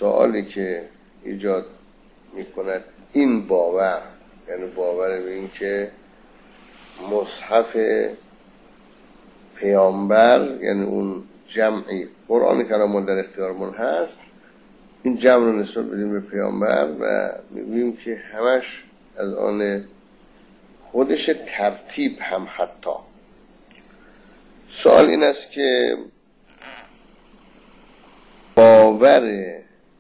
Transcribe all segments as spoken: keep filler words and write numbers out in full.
سوالی که ایجاد میکند این باور، یعنی باور به این که مصحف پیامبر، یعنی اون جمعی قرآن کلام الله در اختیارمون هست، این جمع رو نسبت بدیم به پیامبر و میگوییم که همش از آن خودش ترتیب هم. حتی سوال این است که باور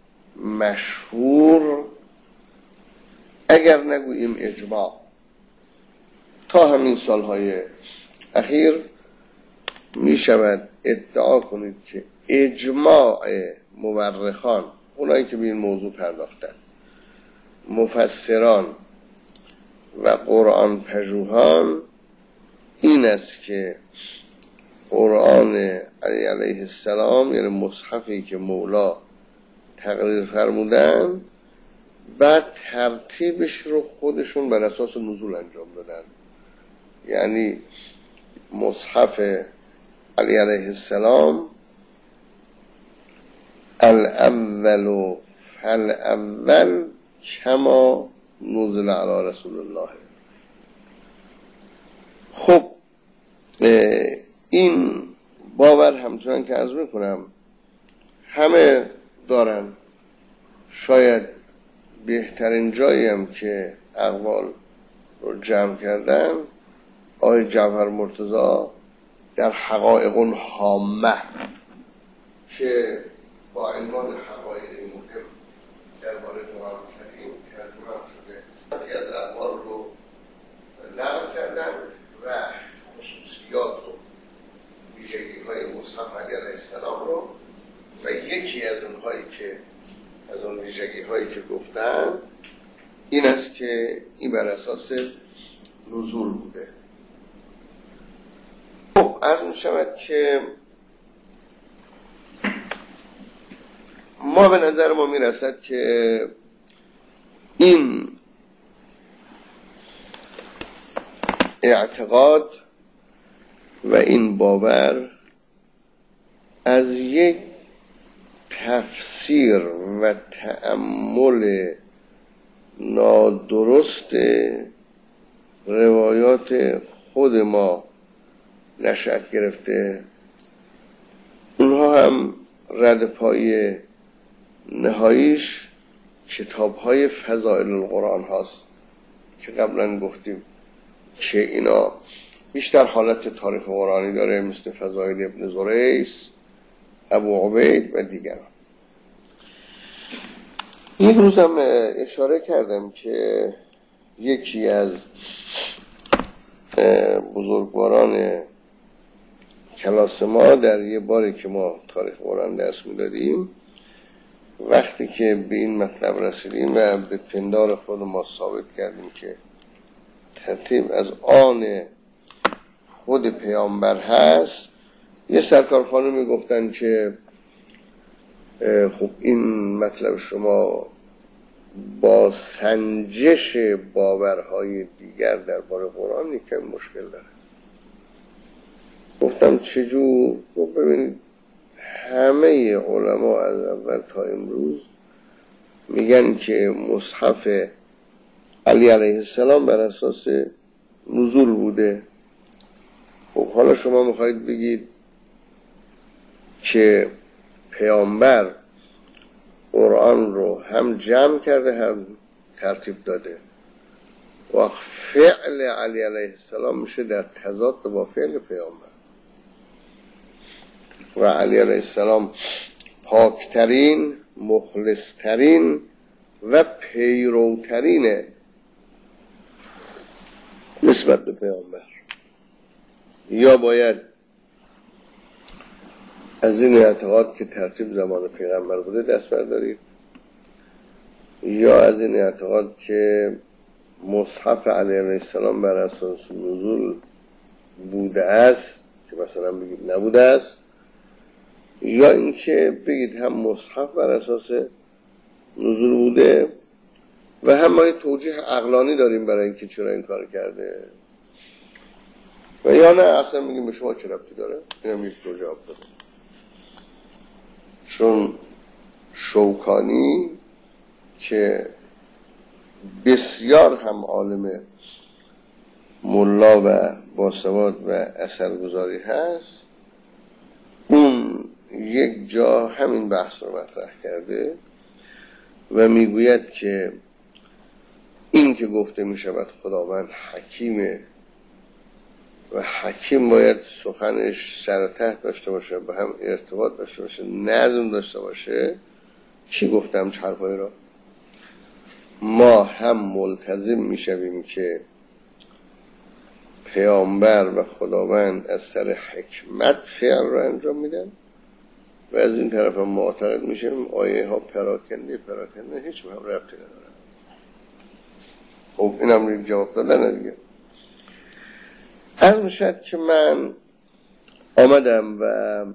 مشهور اگر نگوییم اجماع، تا همین سالهای اخیر می شود ادعا کنید که اجماع مورخان، اونایی که به این موضوع پرداختن، مفسران و قرآن پژوهان، این است که قرآن علی علیه السلام، یعنی مصحفی که مولا تقریر فرمودن، بعد ترتیبش رو خودشون بر اساس نزول انجام دادن. یعنی مصحف علی علیه السلام الاول فالاول کما نزل علی رسول الله. خب این باور همچنان که عرض میکنم همه دارن. شاید بهترین جایی هم که اقوال رو جمع کردن آقای جعفر مرتضی در حقایق هامه که با عنوان حقایق مهم درباره قرآن کریم ترجمه شده، یکی از اقوال رو نقل کردن و خصوصیات و ویژگی های مصحف علی علیه السلام رو، و یکی از اونهایی که از اون ویژگی هایی که گفتن این است که این بر اساس نزول بوده. خب عرض می شود که ما به نظر ما می رسد که این اعتقاد و این باور از یک تفسیر و تأمل نادرست روایات خود ما نشأت گرفته. اونها هم رد پای نهاییش کتاب‌های فضائل القرآن هاست که قبلا گفتیم که اینا بیشتر حالت تاریخ قرآنی داره، مثل فضائل ابن زریس، ابو عبید و دیگران. یک روز هم اشاره کردم که یکی از بزرگواران کلاس ما در یه باری که ما تاریخ قرآن درس میدادیم، وقتی که به این مطلب رسیدیم و به پندار خود ما ثابت کردیم که ترتیب از آن خود پیامبر هست، یه سرکار خانمی گفتن که خب این مطلب شما با سنجش باورهای دیگر درباره قرآن یکم مشکل داره. گفتم چجور؟ گفت ببینید همه علما از اول تا امروز میگن که مصحف علی علیه السلام بر اساس نزول بوده. خب حالا شما میخواید بگید که پیامبر قرآن رو هم جمع کرده هم ترتیب داده و فعل علی علیه السلام میشه در تضاد با فعل پیامبر، و علی علیه السلام پاکترین، مخلصترین و پیروترینه نسبت به پیامبر. یا باید از این اعتقاد که ترتیب زمان پیغمبر بوده دست بردارید، یا از این اعتقاد که مصحف علی علیه السلام بر اساس نزول بوده است که مثلا بگید نبوده است، یا اینکه بگید هم مصحف بر اساس نزول بوده و هم ما توجیه عقلانی داریم برای اینکه چرا این کار کرده، و یا نه اصلا میگیم به شما چه ربطی داره. این هم یک جواب بده. چون شوکانی که بسیار هم عالم ملا و باسواد و اثرگذاری هست، اون یک جا همین بحث رو مطرح کرده و میگوید که این که گفته می شود خداوند حکیمه و حکیم باید سخنش سر ته داشته باشه، به هم ارتباط داشته باشه، نظم داشته باشه. چی گفتم حرفای را؟ ما هم ملتزم می شویم که پیامبر و خداوند از سر حکمت فعل را انجام میدن و از این طرف هم معتقد میشیم آیه ها پراکنده پراکنده هیچ هم ربطی نداره. خب این هم یک جواب دادن دیگه. عرض میشد که من آمدم و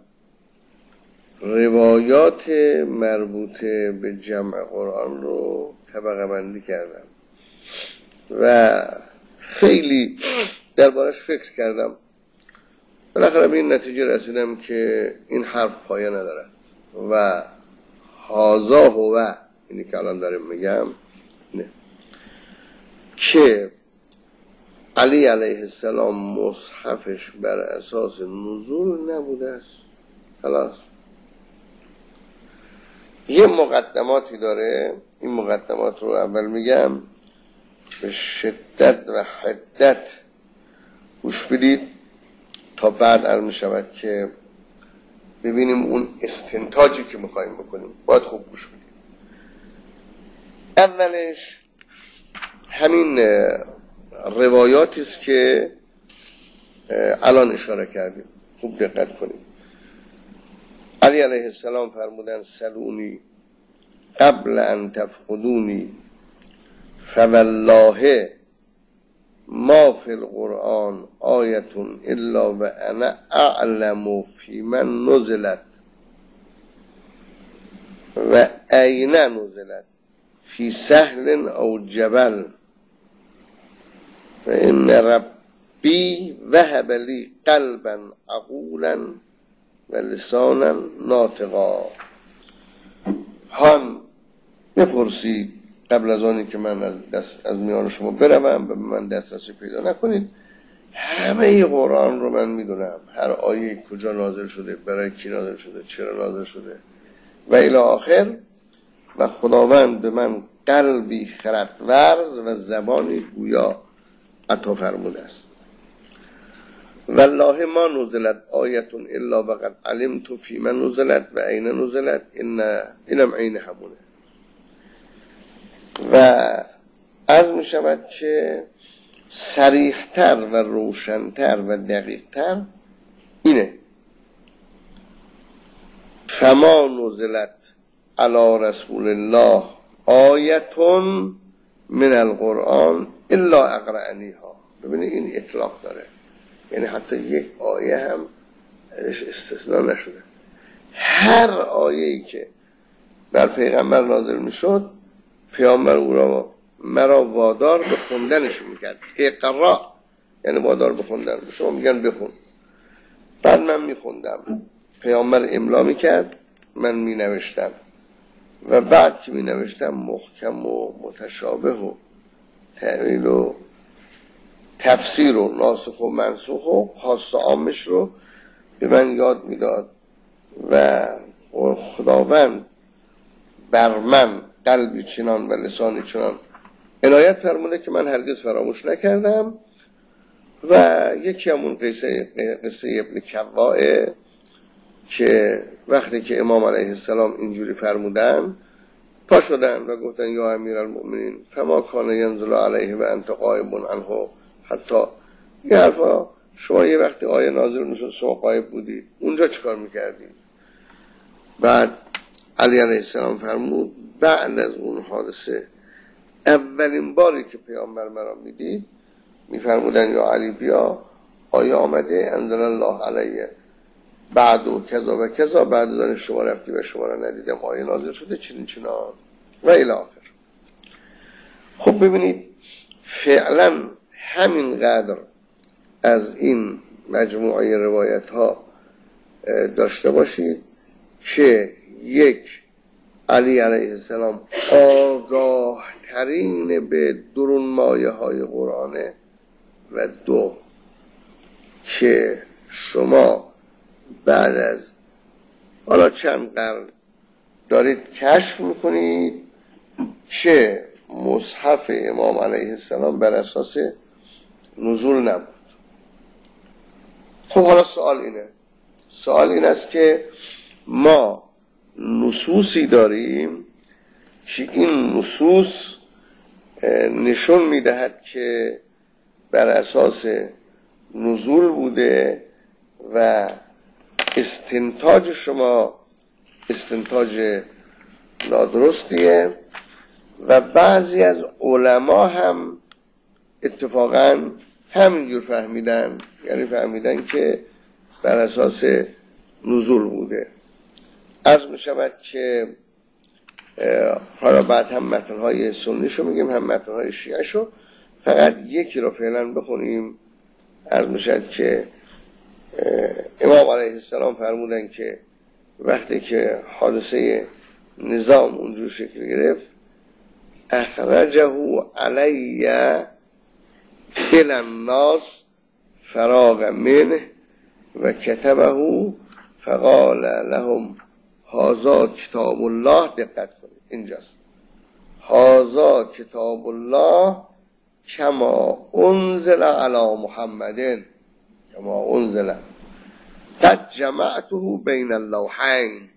روایات مربوط به جمع قرآن رو طبقه بندی کردم و خیلی دربارش فکر کردم. بالاخره به این نتیجه رسیدم که این حرف پایه نداره و هازا هو، اینی که الان داریم میگم، نه که علی علیه السلام مصحفش بر اساس نزول نبوده است. خلاص یه مقدماتی داره، این مقدمات رو اول میگم به شدت و حدت گوش بدید تا بعد عرض میشود که ببینیم اون استنتاجی که میخوایم بکنیم باید خوب گوش بدید. اولش همین روایاتی است که الان اشاره کردیم، خوب دقت کنید. علی علیه السلام فرمودن سلونی قبل ان تفقدونی فوالله ما فی القرآن آیتون الا و انا اعلم فی من نزلت و این نزلت فی سهل او جبل و ان ربی وهب لی قلبا عقولا و لسانا ناطقا. هان بپرسید قبل از آنی که من از, دست از میان شما بروم و به من دسترسی پیدا نکنید، همه قرآن رو من میدونم، هر آیه کجا نازل شده، برای کی نازل شده، چرا نازل شده و الی آخر. و خداوند به من قلبی خردورز و زبانی گویا عطا فرموده است. والله ما نزلت آیتون الا وقد علمت فی من نزلت و این نزلت این اینم عین همونه. و عرض می شود که صریحتر و روشنتر و دقیقتر اینه فما نزلت علی رسول الله آیتون من القرآن الا اقرعنیها. ببینید این اطلاق داره، یعنی حتی یک آیه هم ازش استثناء نشده. هر آیه‌ای که بر پیغمبر نازل می شد پیامبر او را مرا وادار به خوندنش میکرد. اقرا یعنی وادار به خوندن، شما میگن بخون، بعد من میخوندم، پیامبر املا میکرد، من مینوشتم و بعد که مینوشتم محکم و متشابه و تعویل و تفسیر و ناسخ و منسوخ و خاص و عامش رو به من یاد میداد و خداوند بر من قلبی چنان و لسانی چنان عنایت فرموده که من هرگز فراموش نکردم. و یکی همون قصه قصه ابن کوائه که وقتی که امام علیه السلام اینجوری فرمودن پا شدن و گفتن یا امیر المؤمنین فما کان ینزل علیه و انت غایب عنه، حتی یه حرفا شما یه وقتی آیه نازل میشد شما غایب بودید، اونجا چیکار میکردید؟ بعد علی علیه السلام فرمود بعد از اون حادثه اولین باری که پیامبر مرا میدید میفرمودن یا علی بیا آیه آمده انزل الله علیه بعد و کذا و کذا، بعد از آن شما رفتی و شما را ندیدم، آیه نازل شده چنین چنان و الی آخر. خب ببینید فعلا همینقدر از این مجموعه روایت ها داشته باشید که یک علی علیه السلام آگاه ترین به درون مایه های قرآنه و دو که شما بعد از حالا چند قرن دارید کشف میکنید که مصحف امام علیه السلام بر اساس نزول نبود. خب حالا سوال اینه سوال این است که ما نصوصی داریم که این نصوص نشون میدهد که بر اساس نزول بوده و استنتاج شما استنتاج نادرستیه و بعضی از علما هم اتفاقا همینجور فهمیدن، یعنی فهمیدن که بر اساس نزول بوده. عرض می شود که حالا بعد هم متنهای سنیشو میگیم هم متنهای شیعشو، فقط یکی رو فعلا بخونیم. عرض می شود که امام علیه السلام فرمودن که وقتی که حادثه نظام اونجور شکل گرفت اخرجه علی الى الناس فراغ منه و کتبه فقال لهم هذا کتاب الله. دقت کنید اینجاست، هذا کتاب الله کما انزل علی محمد کما انزل قد جمعته بین اللوحین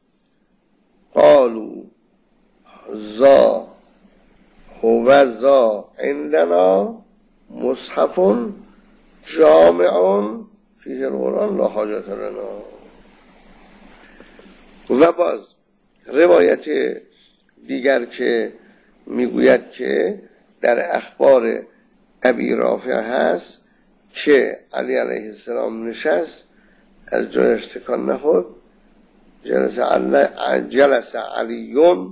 قالوا ذا هو ذا عندنا مصحف جامع فیه القرآن لا حاجت لنا. و باز روایت دیگر که میگوید که در اخبار ابی رافع هست که علی علیه السلام نشست، از جایش تکان نخورد، جلس علی جلس علیون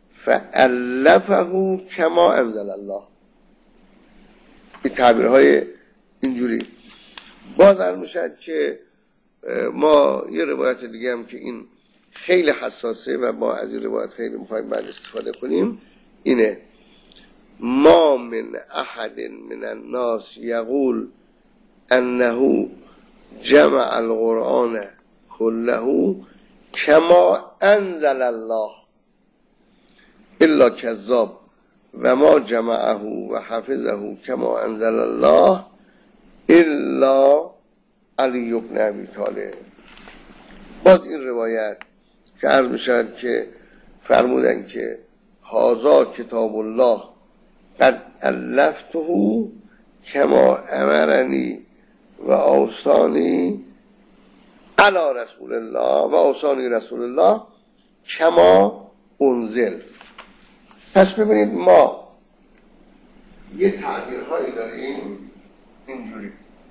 فالفه کما انزل الله. این تعبیرهای اینجوری. باز هم میشد که ما یه روایت دیگه هم که این خیلی حساسه و ما از این روایت خیلی میخوایم بعد استفاده کنیم اینه: ما من احد من الناس یقول انه جمع القرآن كله کما انزل الله الا کذاب و ما جمعه و حفظه کما انزل الله الا علی بن ابی طالب. باز این روایت که عرض میشد که فرمودن که هذا کتاب الله قد الفته کما امرنی و اوصانی علی رسول الله و اوصانی رسول الله کما انزل. پس ببینید ما یه تعبیرهایی داریم اینجوری: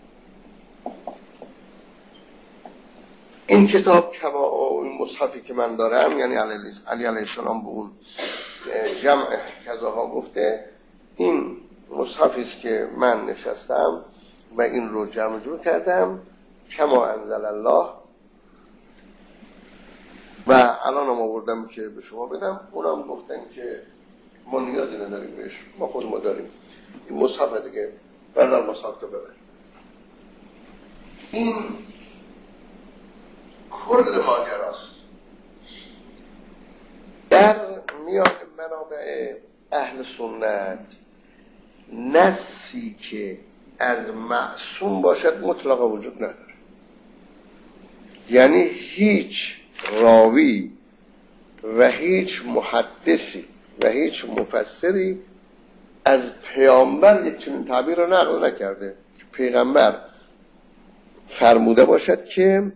این کتاب کما این مصحفی که من دارم، یعنی علی علیه السلام به اون جمع کذاها گفته، این مصحفی است که من نشستم و این رو جمع جور کردم کما انزل الله و الان هم آوردم که به شما بدم. اونم گفتن که ما نیازی نداریم بهش، ما خود ما داریم این مصحف دیگه، بردار مصحف تو ببر. این کل ماجراست. در میان منابع اهل سنت نصی که از معصوم باشد مطلقا وجود نداره، یعنی هیچ راوی و هیچ محدثی و هیچ مفسری از پیامبر یک چنین تعبیر را نقل نکرده که پیغمبر فرموده باشد که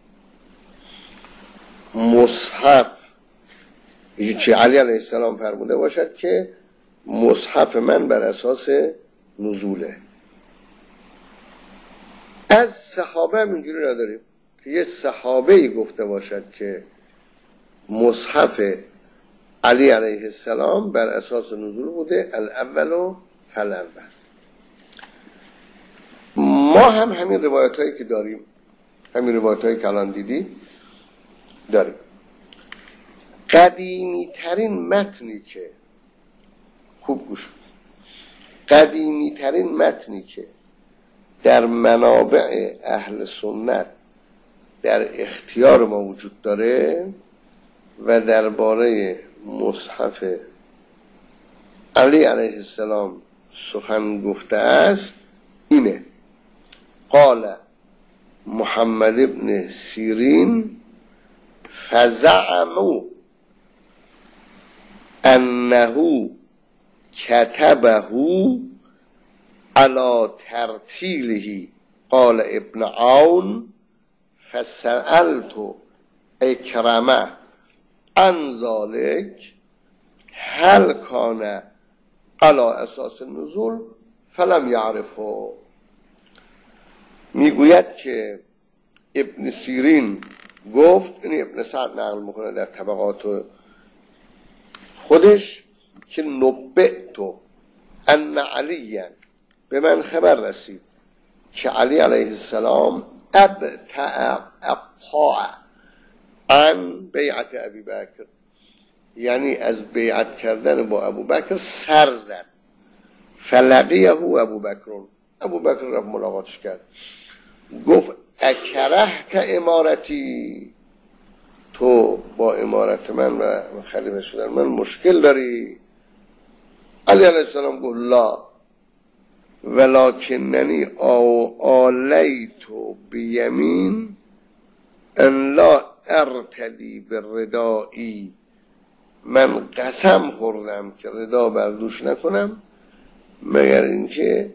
مصحف، چه علی علیه السلام فرموده باشد که مصحف من بر اساس نزوله. از صحابه هم اینجوری نداریم که یه صحابه‌ای گفته باشد که مصحف علی علیه السلام بر اساس نزول بوده، الاول فالاول. ما هم همین روایت هایی که داریم، همین روایت هایی که الان دیدی داریم. قدیمی ترین متنی که خوب گوش بدید، قدیمی ترین متنی که در منابع اهل سنت در اختیار ما وجود داره و درباره مصحف علی علیه السلام سخن گفته است اینه: قال محمد ابن سیرین فزعموا انه كتبه على ترتیله. قال ابن عون فسألت اکرمه عن ذلك هل كان على اساس النزول فلم يعرفه. میگوید که ابن سیرین گفت، این ابن سعد نقل میکنه در طبقات خودش، که نبئت ان علی، به من خبر رسید که علی علیه السلام ابتع ابطاع عن بیعت ابی بکر، یعنی از بیعت کردن با ابو بکر سر زد. فلقیه ابو بکر، ابو بکر رفت ملاقاتش کرد، گفت اکرهت امارتی، تو با امارت من و خلیفه شدن من مشکل داری؟ علی علیه السلام گفت لا ولکننی آلیت بیمین ان لا ارتدی بالردائی، من قسم خوردم که ردا بردوش نکنم مگر اینکه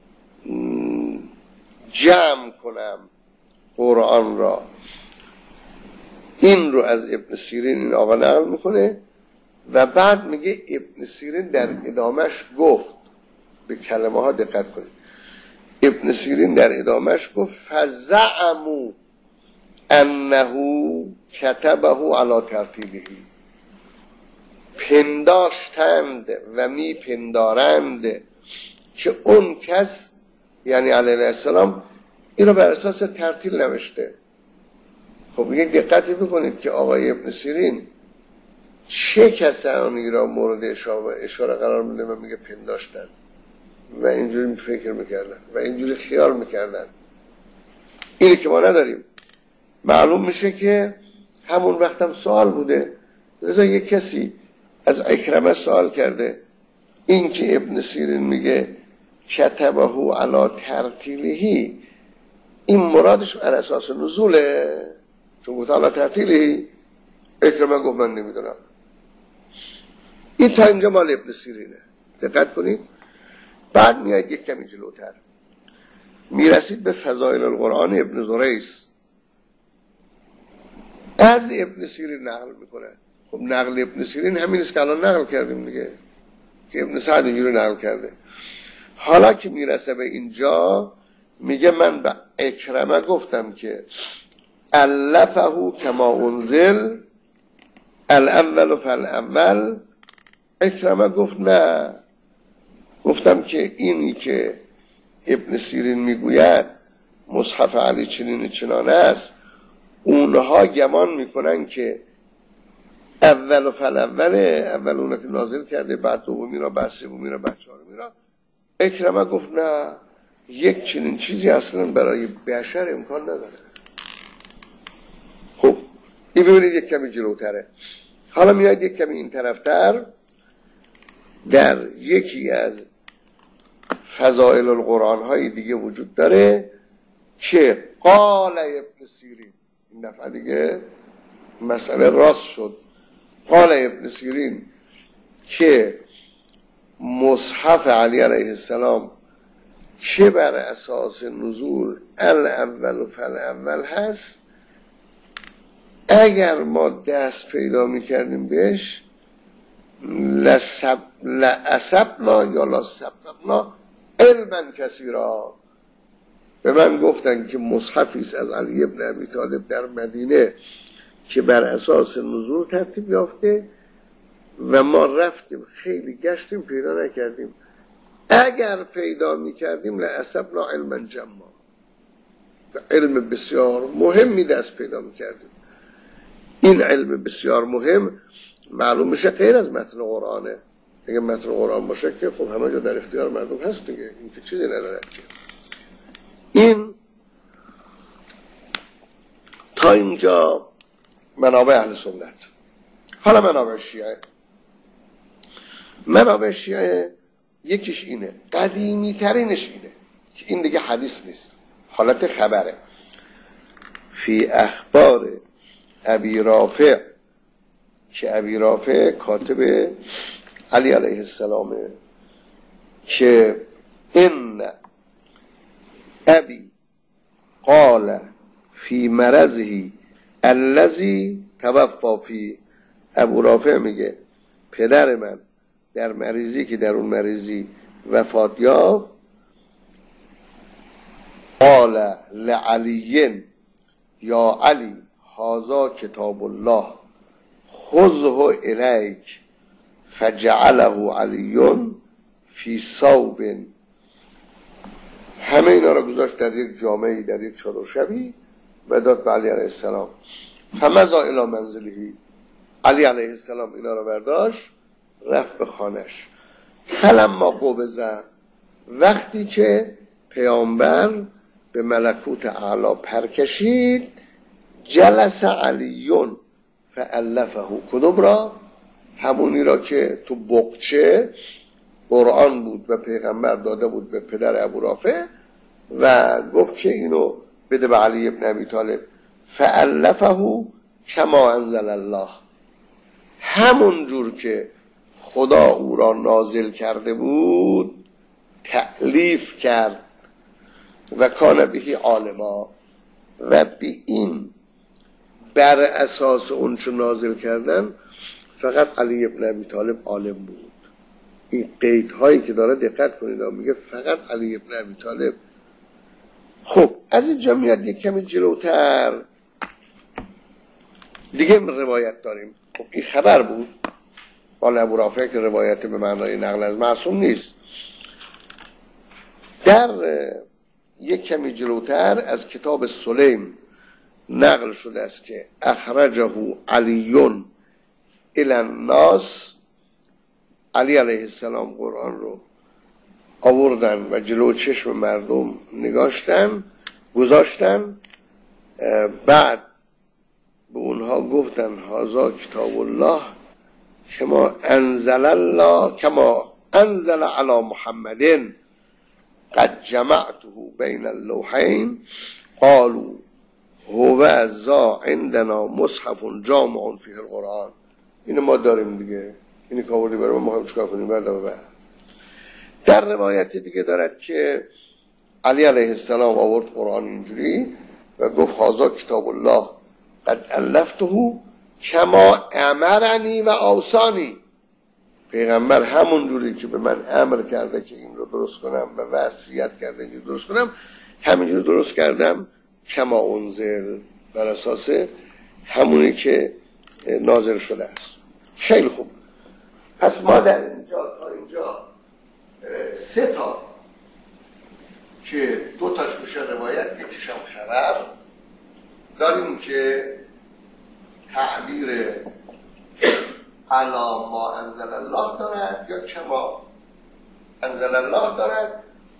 جمع کنم قرآن را. این رو از ابن سیرین این آقا نقل میکنه و بعد میگه ابن سیرین در ادامش گفت، به کلمه ها دقت کنید، ابن سیرین در ادامش گفت فزعموا انه كتبه علی ترتیبه، پنداشتند و می پندارند که اون کس یعنی علیه السلام این رو بر اساس ترتیل نوشته. خب یک دقتی بکنید که آقای ابن سیرین چه کسانی را مورد اشاره قرار میده و میگه پنداشتن و اینجوری فکر میکردن و اینجوری خیال میکردن. اینی که ما نداریم. معلوم میشه که همون وقتم سوال بوده، لذا یک کسی از اکرمه سوال کرده، این که ابن سیرین میگه کتبه علی ترتیلهی، این مرادش بر اساس نزوله؟ چون گفت علی ترتیلهی، اکرمه گفت من نمیدونم. این تا اینجا مال ابن سیرینه، دقت کنید. بعد میاد یک کمی جلوتر میرسید به فضائل القرآن ابن زریس، از ابن سیرین نقل میکنه. خب نقل ابن سیرین همین است که الان نقل کردیم دیگه، که ابن سعد اینجوری نقل کرده. حالا که میرسه به اینجا میگه من به اکرمه گفتم که الفه کما انزل الاول فالاول. اکرمه گفت نه، گفتم که اینی که ابن سیرین میگوید مصحف علی چنین چنان است، اونها گمان میکنن که اول و فالاوله، اول اونه که نازل کرده، بعد دومی را، بعد سومی را، بعد چهارمی را. اکرمه گفت نه، یک چنین چیزی اصلا برای بشر امکان نداره. خب این ببینید یک کمی جلوتره. حالا میاد یک کمی این طرفتر، در یکی از فضائل القرآن های دیگه وجود داره که قال ابن سیرین، این دفعه دیگه مسئله راست شد. قال ابن سیرین که مصحف علی علیه السلام که بر اساس نزول الاول و فالاول هست، اگر ما دست پیدا میکردیم بهش لسب لأسبنا یا لسبنا علما کثیرا. به من گفتن که مصحفی است از علی ابن ابی طالب در مدینه که بر اساس نزول ترتیب یافته و ما رفتیم خیلی گشتیم پیدا نکردیم، اگر پیدا میکردیم لأسبنا علما جما، علم بسیار مهمی دست پیدا میکردیم. این علم بسیار مهم معلوم میشه غیر از متن قرآنه. اگه متن قرآن باشه که خب همه جا در اختیار مردم هست دیگه، این که چیزی نداره که. این تا اینجا منابع اهل سنت. حالا منابع شیعه. منابع شیعه یکیش اینه، قدیمی ترینش اینه که این دیگه حدیث نیست، حالت خبره. فی اخبار ابی رافع، که ابی رافع کاتب علی علیه السلامه، که ان ابی قال فی مرضه الذی توفی فی. ابو رافع میگه پدر من در مریضی که در اون مریضی وفات یافت، قال لعلی یا علی هذا کتاب الله خذه الیک فجعله علی فی ثوب. همه اینا را گذاشت در یک جامعی، در یک چادرشبی و داد به علی علیه السلام. فمضی الی منزله، علی علیه السلام اینا را برداشت رفت به خانش. فلما قبض، وقتی که پیامبر به ملکوت اعلی پر کشید، جلس علیون فالفه. کدوم را؟ همونی را که تو بقچه قرآن بود و پیغمبر داده بود به پدر ابو رافع و گفت که اینو بده به علی ابن ابی طالب. فالفه کما انزل الله، همون جور که خدا او را نازل کرده بود تألیف کرد. و کان بهی عالما، و به این بر اساس اون چو نازل کردن فقط علی ابن ابی طالب عالم بود. این قیدهایی که داره دقت کنید، میگه فقط علی ابن ابی طالب. خب از اینجا میاد یک کمی جلوتر دیگه روایت داریم. خب این خبر بود آن ابو رافع که روایت به معنای نقل از معصوم نیست. در یک کمی جلوتر از کتاب سلیم نقل شده است که اخرجه علیون الی الناس، علی علیه السلام قرآن رو آوردن و جلو چشم مردم نگاشتن گذاشتن، بعد به اونها گفتن هذا کتاب الله کما انزل الله کما انزل علی محمد قد جمعته بین اللوحین قالوا هو ذا عندنا مصحف جامع فیه القرآن. اینو ما داریم دیگه، اینی که آوردی برای ما هم چکار کنیم برده و بعد. در روایت دیگه دارد که علی علیه السلام آورد قرآن اینجوری و گفت هذا کتاب الله قد الفته کما امرنی و اوصانی. پیغمبر همون جوری که به من امر کرده که این رو درست کنم و وصیت کرده این رو درست کنم، همینجور درست کردم. کما انزل، بر اساس همونی که نازل شده است. خیلی خوب. پس ما در اینجا تا اینجا سه تا که دو تاش میشه روایت، یکیش هم خبر داریم که تعبیر علا ما انزل الله دارد یا کما انزل الله دارد.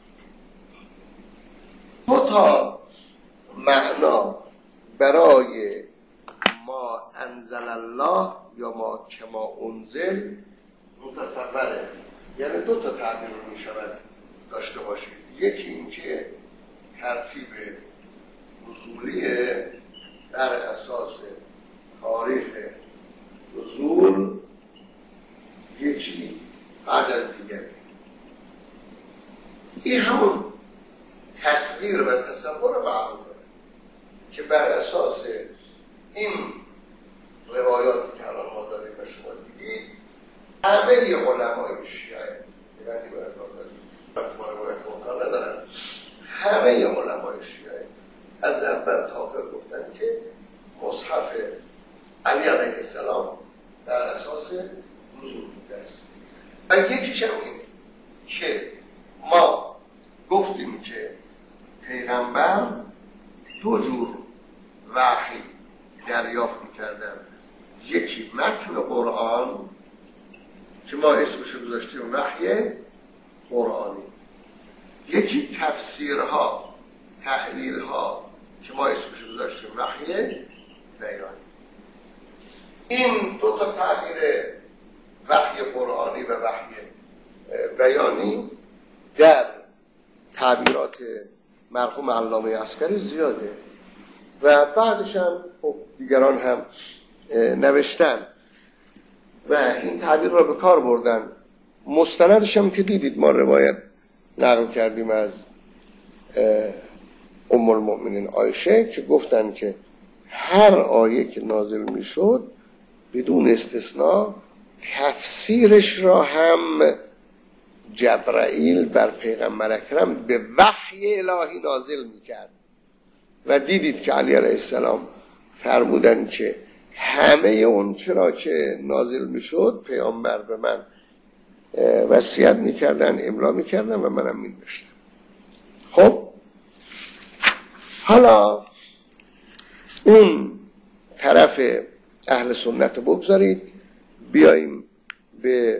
دو تا معنا برای ما انزل الله یا ما کما انزل متصوره، یعنی دو تا تعبیر رو می شود داشته باشید. یکی این که ترتیب نزولی در اساس تاریخ نزول، یکی بعد از دیگری. این همون تصویر و تصور معروفه که بر اساس این روایاتی که الان ما داریم و شما دیدید، همه علمای شیعه یعنی برای ما روایت مطلع ندارن، همه علمای شیعه از اول تا آخر گفتن که مصحف علی علیه السلام در اساس نزول بوده است. و یکیش هم اینه که ما گفتیم که پیغمبر دو جور وحی دریافت می‌کردن، یکی متن قرآن که ما اسمشو گذاشتیم وحی قرآنی، یکی تفسیرها تحلیلها که ما اسمشو گذاشتیم وحی بیانی. این دو تا تعبیر وحی قرآنی و وحی بیانی در تعبیرات مرحوم علامه عسکری زیاده و بعدش هم دیگران هم نوشتن و این تعبیر را به کار بردن. مستندش هم که دیدید ما روایت نقل کردیم از ام المؤمنین عایشه که گفتن که هر آیه که نازل می شد بدون استثناء تفسیرش را هم جبرائیل بر پیغمبر اکرم به وحی الهی نازل می کرد و دیدید که علی علیه السلام فرمودن که همه اون چرا که نازل می شد پیامبر به من وصیت می کردن، املا می کردن و منم می نوشتم. خب حالا اون طرف اهل سنت بگذارید، بیاییم به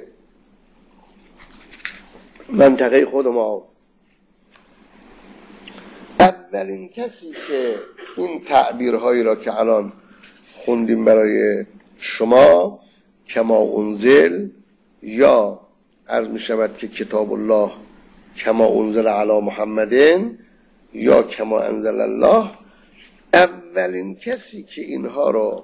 منطقه خود ما. اولین کسی که این تعبیرهایی را که الان خوندیم برای شما کما انزل یا عرض می شود که کتاب الله کما انزل علی محمدین یا کما انزل الله، اولین کسی که اینها را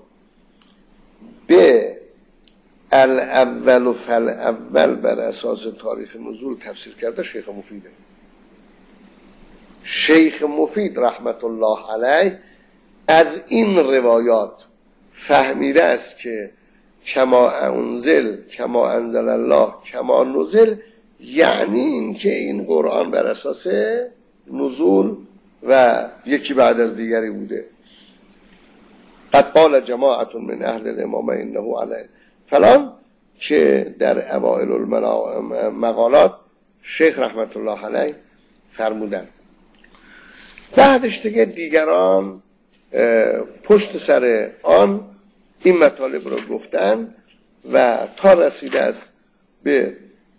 به الاول و فالاول بر اساس تاریخ نزول تفسیر کرده شیخ مفیده. شیخ مفید رحمت الله علیه از این روایات فهمیده است که کما انزل کما انزل الله کما نزل یعنی این که این قرآن بر اساس نزول و یکی بعد از دیگری بوده. قد قال جماعت من اهل الامامه انه علیه فلان که در اوائل المقالات شیخ رحمت الله علیه فرمودن. بعدش دیگه دیگران پشت سر آن این مطالب رو گفتن و تا رسیده است به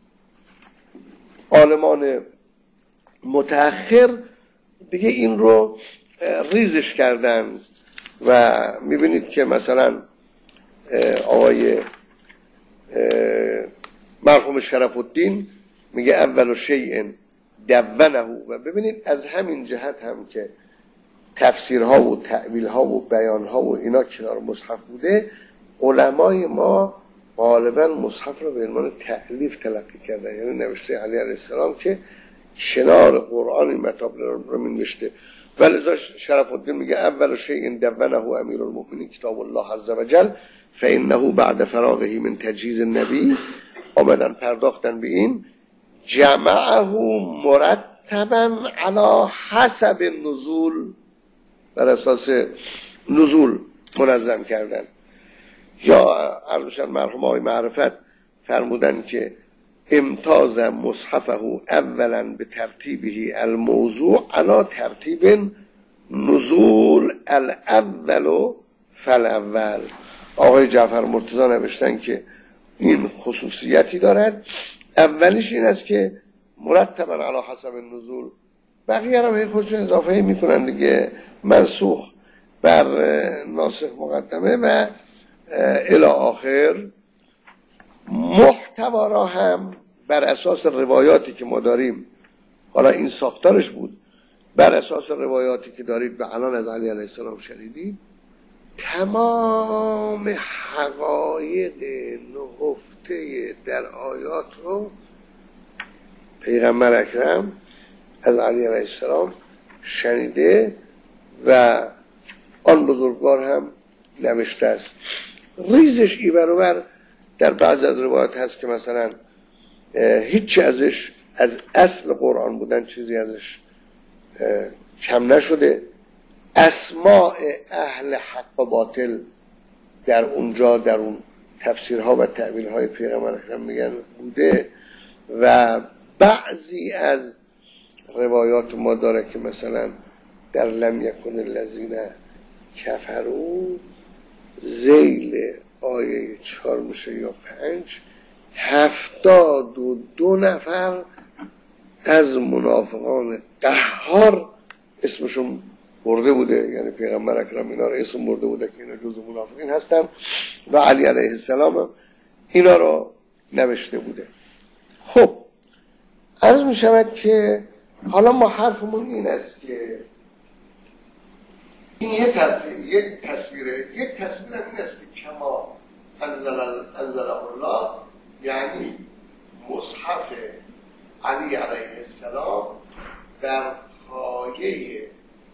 عالمان متأخر دیگه این رو ریزش کردن و میبینید که مثلا آقای مرحوم شرف الدین میگه اول شیء دونه و ببینید از همین جهت هم که تفسیرها و تأویلها و بیانها و اینا کنار مصحف بوده، علمای ما غالبا مصحف رو به عنوان تألیف تلقی کردن، یعنی نوشته علی علیه السلام که کنار قرآن این مطالب رو می نوشته. ولذا شرف الدین میگه اول شیء دونه امیر المؤمنین کتاب الله عز وجل فانه بعد فراغه من تجهیز النبی، آمدن پرداختن به این جمعه مرتبا علی حسب النزول، بر اساس نزول منظم کردن. یا عرضشان مرحوم آقای معرفت فرمودن که امتاز مصحفه اولا به ترتیبه الموضوع علی ترتیب نزول الاول فالاول. آقای جعفر مرتضی نوشتن که این خصوصیتی دارد، اولیش این است که مرتبا علی حسب النزول، بقیه رو به خودشون اضافه میکنن دیگه، منسوخ بر ناسخ مقدمه و الی آخر. محتوا را هم بر اساس روایاتی که ما داریم، حالا این ساختارش بود، بر اساس روایاتی که دارید به الان از علی علیه السلام شنیدید، تمام حقایق نهفته در آیات رو پیغمبر اکرم از علی علیه السلام شنیده و آن بزرگوار هم نوشته است. ریزش ای برابر در بعض از روایات هست که مثلا هیچی ازش از اصل قرآن بودن چیزی ازش کم نشده. اسماء اهل حق و باطل در اونجا در اون تفسیرها و تعبیرهای پیغمبر اکرم میگن بوده و بعضی از روایات ما داره که مثلا در لم یکن الذین کفروا ذیل آیه چهار میشه یا پنج، هفتاد و دو نفر از منافقان قهار اسمشون برده بوده، یعنی پیغمبر اکرم اینا رو اسم برده بوده که اینا جزو منافقین هستن و علی علیه السلام هم اینا رو نوشته بوده. خب عرض می شود که حالا ما حرفمون این است که این یک یک تصویره، یک تصویر این است که کما انزل انزله الله، یعنی مصحف علی علیه السلام در پایه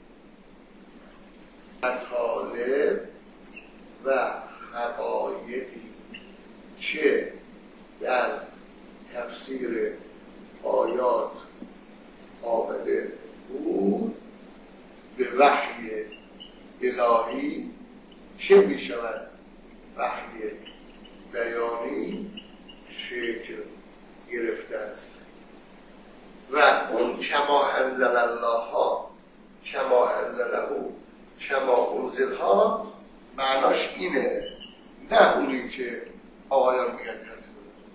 مطالب و حقایقی که در تفسیر آیات آمده بود به وحی الهی چه می شود؟ وحی بیانی شکل گرفته است و اون کما انزل الله ها، کما انزله، کما انزل ها معناش اینه، نه اونی که آقایان میگن ترتیب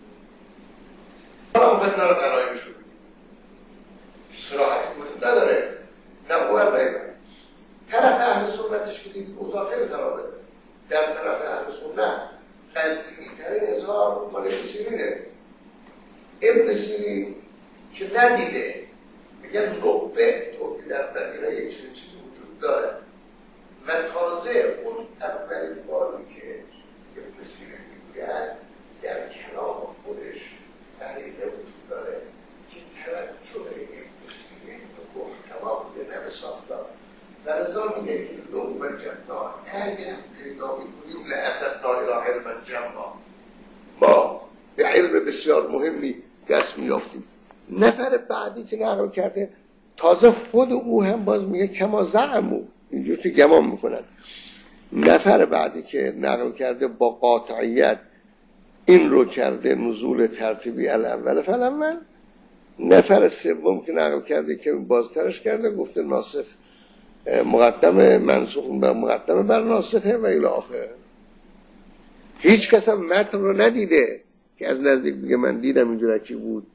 حالا ممکن ناره قرائنش رو بگیم صراحتی مثل نداره، نه باید باید طرف اهل سنتش که دید اوضاع خیلی خرابه. در طرف اهل سنت قدیمی ترین اظهار مال ابن سیرینه. ابن سیرین که ندیده میگن نقبه تو که در مدینه یک چنین چیزی وجود داره و تازه اون اولین باری که ابن سیرین میگوید در کلام خودش دلیل وجود داره که توجه ابن سیرین به محتوا بوده نه به ساختار و رضا میگه که لو و جمعا اگر پیدا میکنیم لأسفنا الی علم جمعا، ما به علم بسیار مهمی دست میافتیم. نفر بعدی که نقل کرده تازه خود او هم باز میگه کما زعمو، اینجور که گمان میکنن. نفر بعدی که نقل کرده با قاطعیت این رو کرده نزول ترتیبی الاول فالاول. نفر سوم که نقل کرده که بازترش کرده گفته ناسخ مقدم منسوخ بر مقدم بر ناسخه و الی آخر. هیچ کس هم متن رو ندیده که از نزدیک بگه من دیدم اینجور چی بود.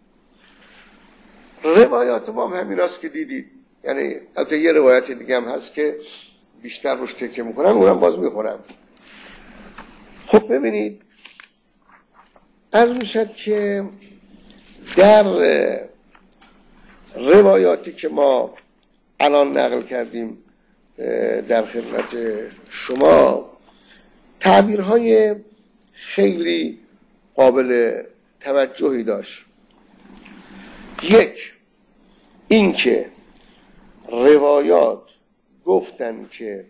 روایات ما هم همین هست که دیدید، یعنی البته یه روایت دیگه هم هست که بیشتر روش تکیه میکنن، اونم باز میخورم. خب ببینید عرض میشد که در روایاتی که ما الان نقل کردیم در خدمت شما تعبیرهای خیلی قابل توجهی داشت. یک، این که روایات گفتن که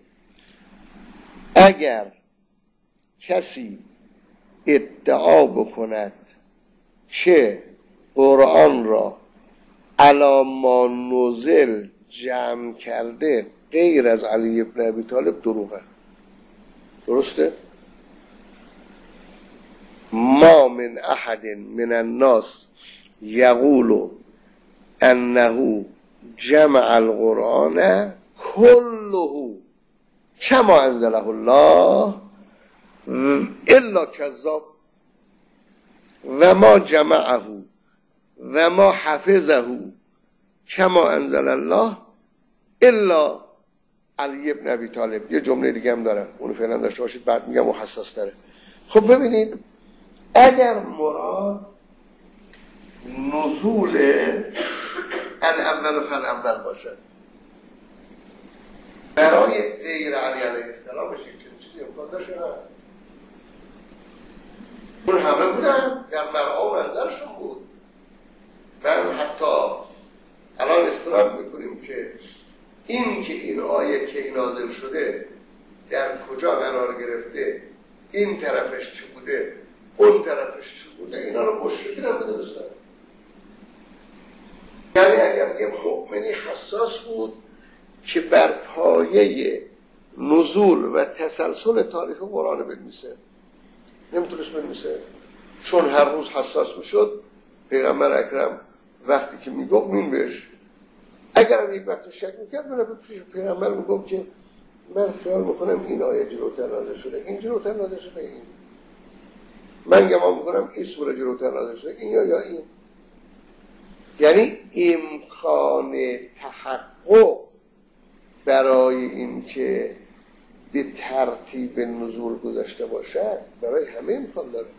اگر کسی ادعا بکند که قرآن را علی ما نزل جمع کرده غیر از علی ابن ابی طالب دروغه. درسته؟ ما من احد من الناس یقول انه جمع القرآن كله كما انزله الله الا کذاب و ما جمعه و ما حفظه کما انزل الله الا علی ابن ابی طالب. یه جمله دیگه هم داره، اونو فعلا داشته باشید بعد میگم و حساس داره. خب ببینید اگر مراد نزول الاول فالاول باشه برای غیر علی علیه السلام بشه چه چیزی امکان داشته نه؟ اون همه بودن در مرعا و منظرشون بود. من حتی الان استناد میکنیم که این که این آیه که نازل شده در کجا قرار گرفته، این طرفش چه بوده، اون طرفش چه بوده، اینا رو مشرکین هم می‌دونستن. یعنی اگر یه مؤمنی حساس بود که بر پایه نزول و تسلسل تاریخ قرآن بنویسه، نمیتونست بنویسه، چون هر روز حساس میشد. پیغمبر اکرم وقتی که میگفت مین بهش، اگر هم یک وقت شک میکرد من پیش پیغمبر میگفت که من خیال میکنم این آیه جلوتر نازل شده، این جلوتر نازل شده، این من گمان میکنم این سوره جلوتر نازل شده، این یا یا این. یعنی امکان تحقق برای این که به ترتیب نزول گذاشته باشد برای همه امکان داره،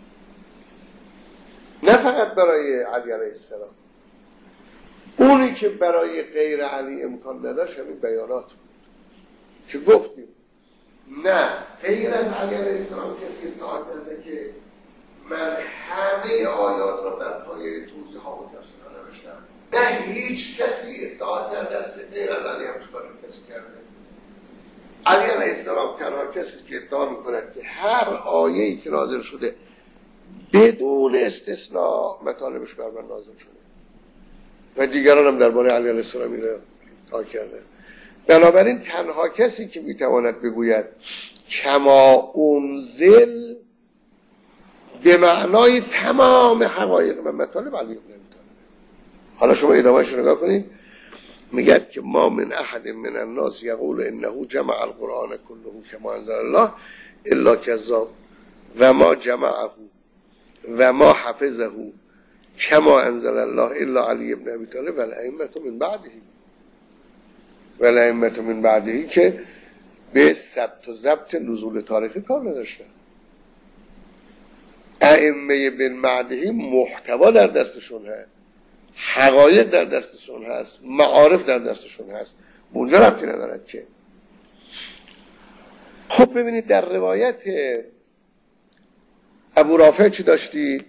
نه فقط برای علی علیه السلام. اونی که برای غیر علی امکان نداشت همین بیانات بود که گفتیم نه غیر از علی علیه السلام کسی ادعا کرده که من همه آیات را بر پایه توضیح ها و تفسیرها نوشتم، نه هیچ کسی ادعا کرده است که غیر از علی هم چکار کسی کرده. علی علیه السلام تنها کسی که ادعا میکند که هر آیه‌ای که نازل شده بدون استثناء مطالبش بر من نازل شده و دیگران هم درباره علی علیه السلام این را ادعا کرده. بنابراین تنها کسی که میتواند بگوید کما انزل به معنای تمام حقایق و مطالب علی ابن ابی طالب. حالا شما ادامهش رو نگاه کنید، میگه که ما من احد من الناس یقول انه جمع القرآن كله كما انزل الله الا كذاب و ما جمعه و ما حفظه كما انزل الله الا علی ابن ابی طالب و الائمه من بعده و الائمه من بعده که به ثبت و ضبط نزول تاریخی کار نداشتن. ائمه بن بعده محتوا در دستشون هست، حقایق در دستشون هست، معارف در دستشون هست، اونجا ربطی ندارد که. خب ببینید در روایت ابو رافع چی داشتید؟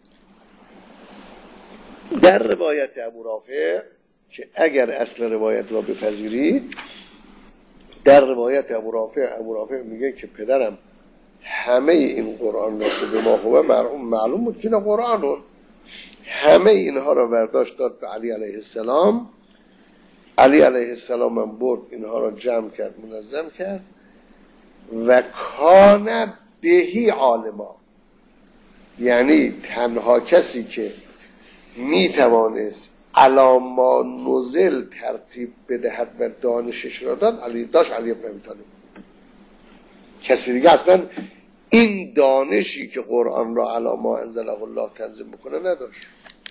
در روایت ابو رافع که اگر اصل روایت را بپذیرید، در روایت ابو رافع ابو رافع میگه که پدرم همه این قرآن را که به ما هو معلوم بود که قرآن همه اینها را برداشت داد به علی علیه السلام. علی علیه السلام هم برد اینها را جمع کرد، منظم کرد و کان بهی عالما، یعنی تنها کسی که می توانست علاما نزل ترتیب بدهد و دانشش را داد علی داشت علی ابن ابی طالب. کسی دیگه اصلا این دانشی که قرآن را علاما انزله الله تنظیم بکنه نداشت.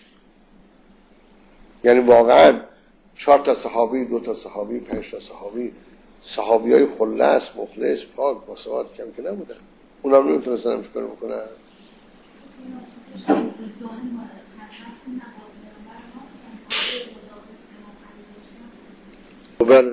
یعنی واقعا چهار تا صحابی، دو تا صحابی، پنج تا صحابی، صحابی های خلص، مخلص، پاک، باسواد کم که نبودن. اونا هم نمیتونستن هم چکار بکنن. بله.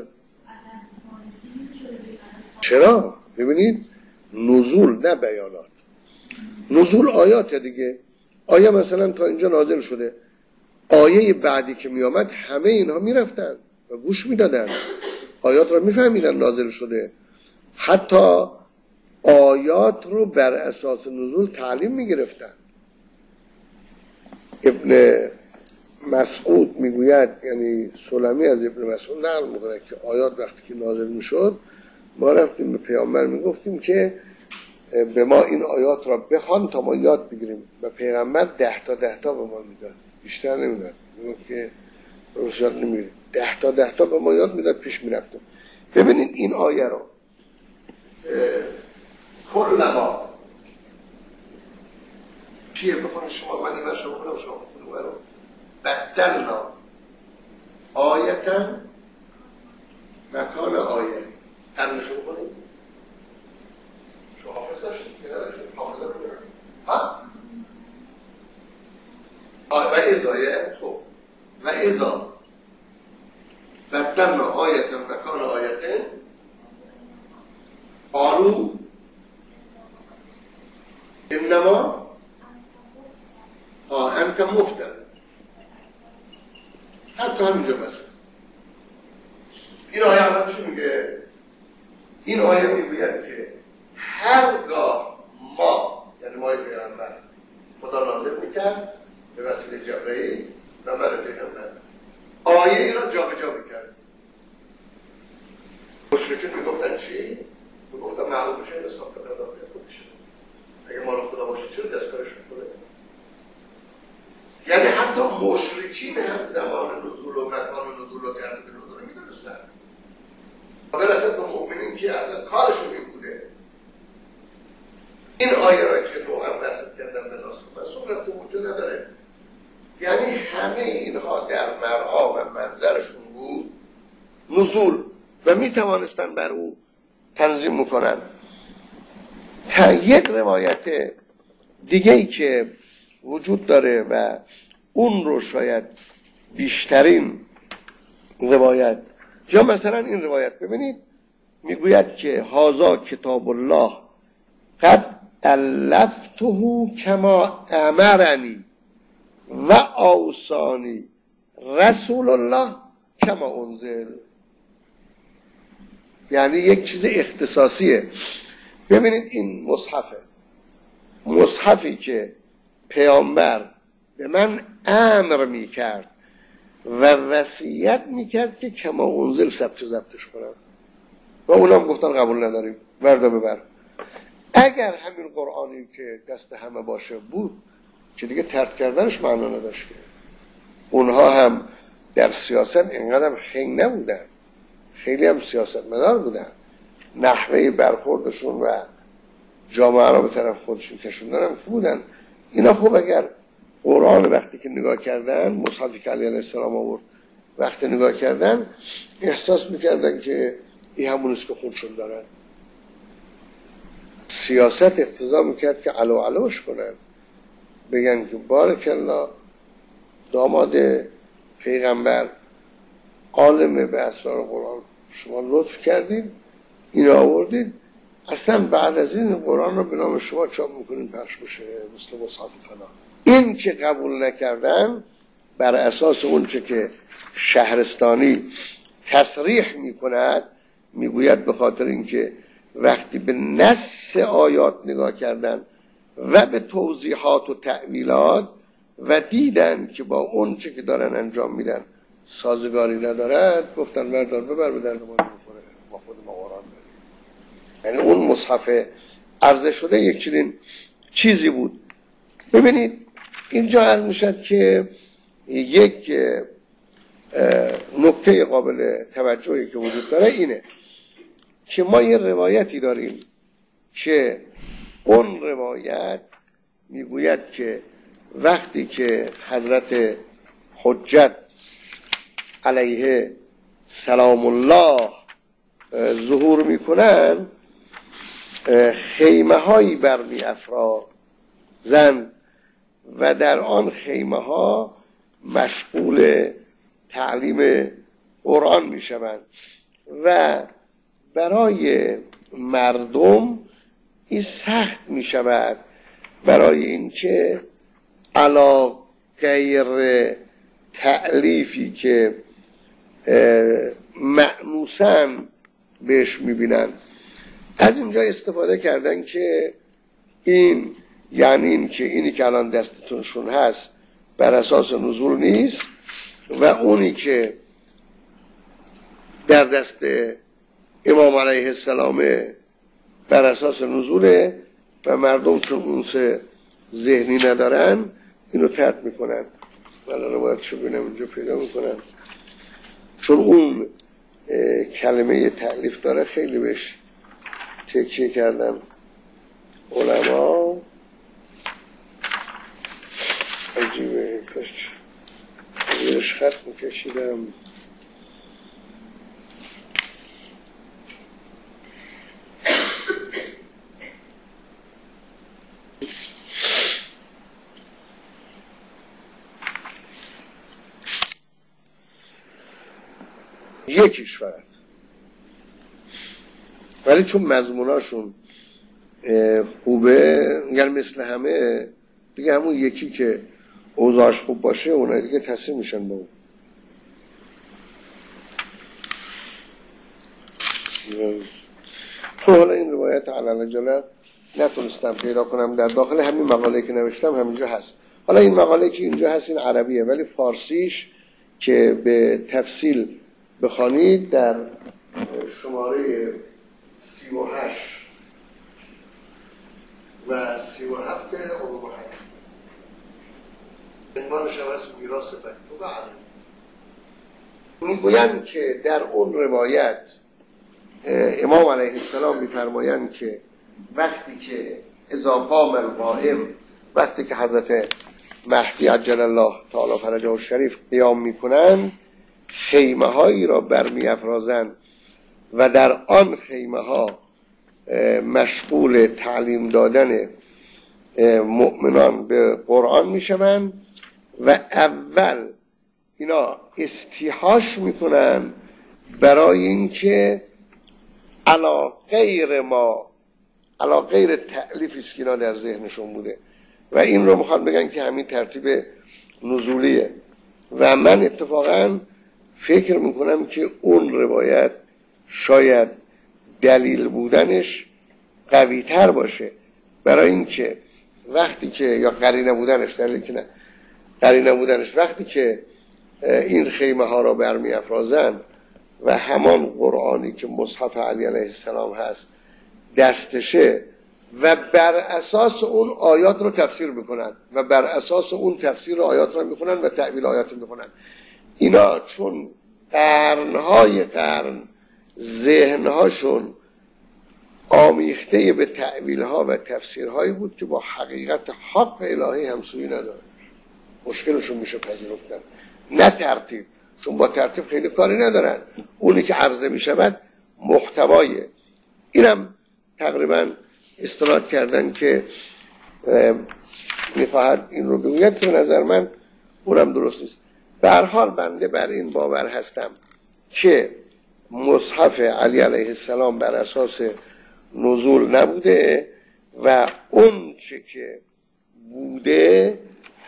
چرا؟ ببینید نزول نه بیانات. نزول آیات دیگه. آیه مثلا تا اینجا نازل شده، آیه بعدی که می آمد همه اینها می رفتن و گوش می دادن، آیات را می فهمیدن نازل شده، حتی آیات رو بر اساس نزول تعلیم می گرفتن. ابن مسعود می گوید، یعنی سلمی از ابن مسعود نقل می کنه که آیات وقتی که نازل می شد ما رفتیم به پیامبر می گفتیم که به ما این آیات را بخوان تا ما یاد بگیریم و پیغمبر ده تا ده تا به ما میداد، بیشتر نمیداد، میگفت که روشات نمیگیریم، ده تا ده تا به ما یاد میداد، پیش میرفتیم. ببینید این آیه رو کلما چیه بخونید شما، من این ورشو بخونم شما بخونید رو بدلنا آیتا مکان آیه قرنشو بخونید. شما حافظ داشتید که نداشتید؟ حافظ رو بگرد ها؟ و ازایه خب و ازا بدلنا آیتا مکان آیتن قالو انما ها انت مفتر. حتی همینجا بس این آیه الان چی میگه؟ این آیه میگوید که هرگاه ما، یعنی مای پیغمبر، خدا نازل میکرد به وسیله جبرئیل و من پیغمبر آیه ای را جا به جا میکرد. مشرکین میگفتن چی؟ میگفتن معلوم بشه این ساخته قداقی خودشه، اگه مال خدا باشه چرا دستکارش میکنه؟ یعنی حتی مشرکین هم زمان نزول و مکان نزول و ترتیب نزول رو میدونستن. برسد به مؤمنین که اصلا کارشون این بوده. این آیه را که نوعا بحث نزول و می توانستن بر او تنظیم میکنن. تا یک روایت دیگه ای که وجود داره و اون رو شاید بیشترین روایت، یا مثلا این روایت ببینید میگوید که هازا کتاب الله قد الفته کما امرنی و اوصانی رسول الله کما انزل. یعنی یک چیز اختصاصیه. ببینید این مصحفه، مصحفی که پیامبر به من امر میکرد و وصیت میکرد که کما انزل ثبت و ضبطش کنم و اونم گفتن قبول نداریم، وردا ببر. اگر همین قرآنی که دست همه باشه بود که دیگه ترک کردنش معنا نداشت. که اونها هم در سیاست اینقدر هم خنگ نبودن، خیلی هم سیاست مدار بودن، نحوه برخوردشون و جامعه را به طرف خودشون کشوندن هم بودن. اینا خوب اگر قرآن وقتی که نگاه کردن، مصحفی که علیه السلام آورد وقتی نگاه کردن احساس میکردن که این همونیست که خودشون دارن. سیاست اقتضا میکرد که علو علوش کنن، بگن که بارک الله داماد پیغمبر عالم به اسرار قرآن، شما لطف کردید این آوردید، اصلا بعد از این قرآن رو به نام شما چاپ میکنین پخش بشه مثل مصحف فلان. این که قبول نکردن بر اساس اون چه که شهرستانی تصریح میکند، میگوید به خاطر اینکه وقتی به نص آیات نگاه کردن و به توضیحات و تعویلات و دیدن که با اون چه که دارن انجام میدن سازگاری ندارد، گفتن بردار ببر به درد ما نمیخوره، ما خود ما قرآن داریم. یعنی اون مصحف عرضه شده یک چنین چیزی بود. ببینید اینجا عرض میشد که یک نکته قابل توجهی که وجود داره اینه که ما یه روایتی داریم که اون روایت میگوید که وقتی که حضرت حجت علیه سلام الله ظهور میکنن، خیمه هایی برمی افرازند و در آن خیمه ها مشغول تعلیم قرآن میشوند و برای مردم این سخت میشود، برای اینکه علا غیر تألیفی که مأنوساً بهش میبینن، از اینجا استفاده کردن که این یعنی این که اینی که الان دستتونشون هست بر اساس نزول نیست و اونی که در دست امام علیه السلام بر اساس نزوله و مردم چون اون سه ذهنی ندارن اینو ترک میکنن. ولی روایت شو بینم اینجا پیدا میکنن، چون اون کلمه تألیف داره خیلی بهش تکیه کردن علما. عجیبه، کاش زیرش خط میکشیدم. یکیش فقط، ولی چون مضموناشون خوبه یعنی مثل همه دیگه، همون یکی که اوضاعش خوب باشه اونها دیگه تصمیم میشن با اون. خب حالا این روایت علالجاله نتونستم پیدا کنم، در داخل همین مقاله که نوشتم همینجا هست. حالا این مقاله که اینجا هست این عربیه، ولی فارسیش که به تفصیل بخوانید در شماره سی و هشت و سی و هفت علوم حدیث عنوانش هم از میراث مکتوب عربی میگویند که در اون روایت امام علیه السلام میفرمایند که وقتی که اذا قام القائم، وقتی که حضرت مهدی عجل الله تعالی فرجه الشریف قیام میکنن، خیمه هایی را برمی افرازند و در آن خیمه ها مشغول تعلیم دادن مؤمنان به قرآن می شوند و اول اینا استیحاش می کنن برای اینکه علا غیر ما علا غیر تألیفی است که اینا در ذهنشون بوده و این رو میخوان بگن که همین ترتیب نزولیه. و من اتفاقا فکر میکنم که اون روایت شاید دلیل بودنش قوی تر باشه، برای اینکه وقتی که یا قرینه بودنش دلیل که نه قرینه بودنش وقتی که این خیمه ها را برمی افرازن و همان قرآنی که مصحف علی علیه السلام هست دستشه و بر اساس اون آیات رو تفسیر میکنن و بر اساس اون تفسیر آیات رو میکنن و تعبیل آیات رو میکنن. اینا چون قرنهای قرن ذهنهاشون آمیخته به تعبیلها و تفسیرهایی بود که با حقیقت حق الهی همسویی نداره، مشکلشون میشه پذیرفتن، نه ترتیب، چون با ترتیب خیلی کاری ندارن، اونی که عرضه میشود محتوایه. اینم تقریبا استناد کردن که میخواهد این رو بگوید که به نظر من اونم درست نیست. به هر حال بنده بر این باور هستم که مصحف علی علیه السلام بر اساس نزول نبوده و اون چه که بوده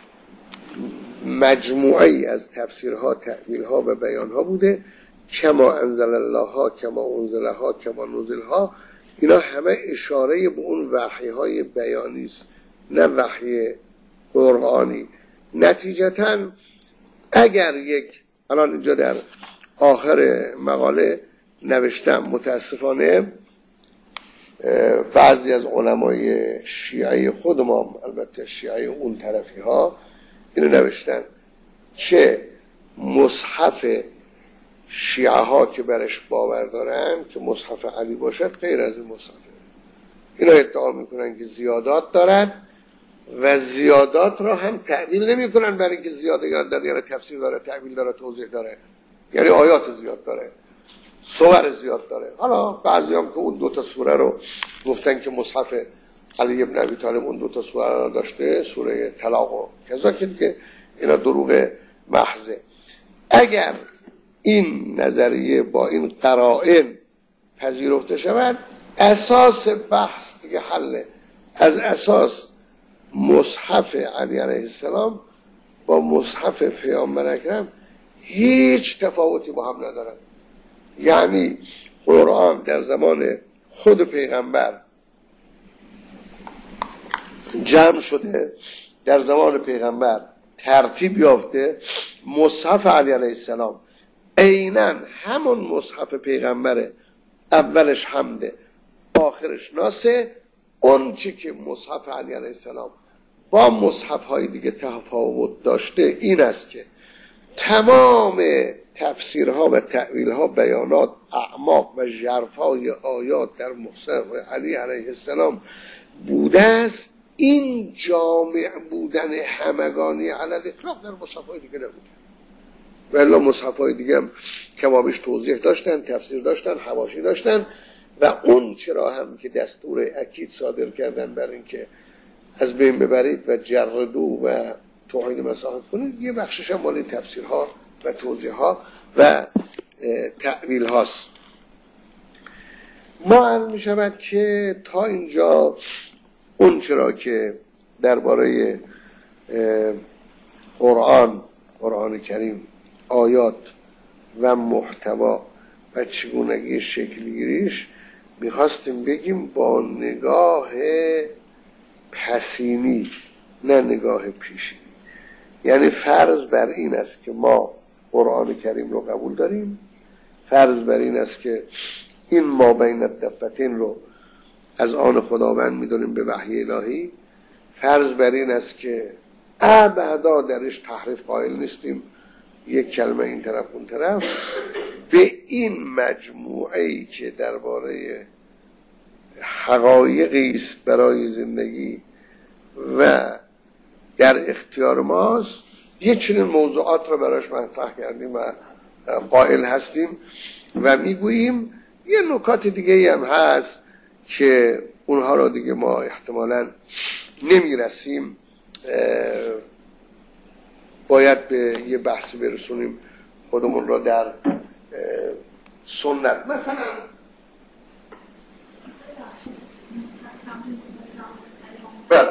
مجموعی از تفسیرها، تأویلها و بیانها بوده، کما انزل الله ها، کما انزل ها، کما نزل ها. اینا همه اشاره به اون وحی های بیانی است، نه وحی قرآنی. نتیجتاً اگر یک، الان اینجا در آخر مقاله نوشتم، متاسفانه بعضی از علمای شیعه خود ما، البته شیعه اون طرفی ها، اینو نوشتن که مصحف شیعه ها که برش باور دارن که مصحف علی باشد غیر از این مصحفه. اینا ادعا میکنن که زیادات دارد و زیادات را هم تعبیل نمی کنن برای اینکه زیادات داره، یعنی تفسیر داره، تعبیل داره، توضیح داره، یعنی آیات زیاد داره، سور زیاد داره. حالا بعضی هم که اون دوتا سوره رو گفتن که مصحف علی ابن ابی طالب اون دوتا سوره رو داشته، سوره طلاق و کذا، که دیگه اینا دروغ محضه. اگر این نظریه با این قرائن پذیرفته شود، اساس بحث دیگه حله. از اساس مصحف علی علیه السلام با مصحف پیامبر اکرم هیچ تفاوتی با هم ندارن. یعنی قرآن در زمان خود پیغمبر جمع شده، در زمان پیغمبر ترتیب یافته. مصحف علی علیه السلام عیناً همون مصحف پیغمبره، اولش حمده، آخرش ناسه. اون چی که مصحف علی علیه السلام با مصحف های دیگه تفاوت داشته این است که تمام تفسیرها و تأویلها، بیانات اعماق و ژرفای آیات در مصحف علی علیه السلام بوده است. این جامع بودن همگانی علی الاطلاق در مصحف های دیگه نبوده. ولی مصحف های دیگه هم کمابیش توضیح داشتن، تفسیر داشتن، حواشی داشتن و اون چرا هم که دستور اکید صادر کردن بر این که از بین ببرید و جردو و توحید مصاحف کنید، یه بخشش هم مال تفسیرها و توضیحها و تأویل هاست. معلوم می شود که تا اینجا اون چرا که درباره قرآن قرآن کریم، آیات و محتوا و چگونگی شکلگیریش میخواستیم بگیم با نگاه پسینی، نه نگاه پیشینی. یعنی فرض بر این است که ما قرآن کریم رو قبول داریم، فرض بر این است که این ما بین الدفتین رو از آن خداوند میدونیم به وحی الهی، فرض بر این است که ابدا درش تحریف قائل نیستیم، یک کلمه این طرف اون طرف. به این مجموعه‌ای که درباره حقایقی است برای زندگی و در اختیار ماست، یه چنین موضوعات رو براش مطرح کردیم و قائل هستیم و میگوییم یه نکات دیگه هم هست که اونها رو دیگه ما احتمالاً نمیرسیم، باید به یه بحثی برسونیم خودمون را در سنت. مثلا بله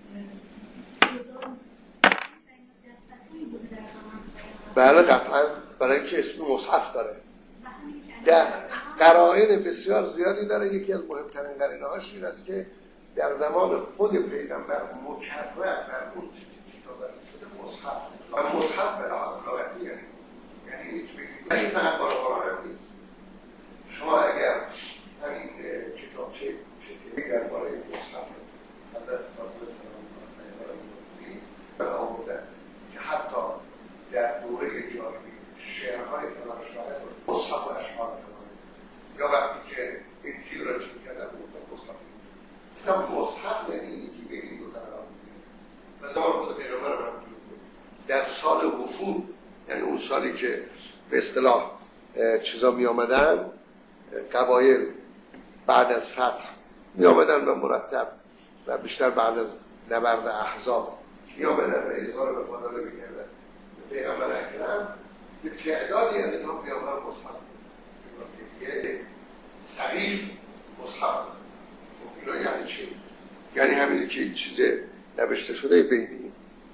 بله قطعا، برای اینکه اسم مصحف داره، در قرائن بسیار زیادی داره. یکی از مهمترین قرینه هاش این است که در زمان خود پیغمبر مکرر بر اون کتاب شده مصحف و مصحف به لحاظ لغوی یعنی یعنی اینی که بگید این فقط بار قرآن نیست. شما اگر همین کتابچه کوچکی درباره مصحف حضرت فاطمه سلام الله علیها آوردن که حتی در دوره جاهلی شعرهای فلان شاعر مصحف و اشعار فلان، یا وقتی که انجیل را چون کردن بودن مصحف، اصلا مصحف یعنی اینی که بین این دو قرار میگیره و زمان خود پیغمبر هم همجور بود. در سال وفود، یعنی اون سالی که به اصطلاح چیزا می آمدن، قبایل بعد از فتح می آمدن و مرتب و بیشتر بعد از نبرد احزاب می آمدن و اظهار وفاداری می‌کردن به پیغمبر اکرم. به تعدادی از اینها پیغمبر مصحف یه صحیف مصحف. اینا یعنی چی؟ یعنی همینی که چیز نوشته شده بینیم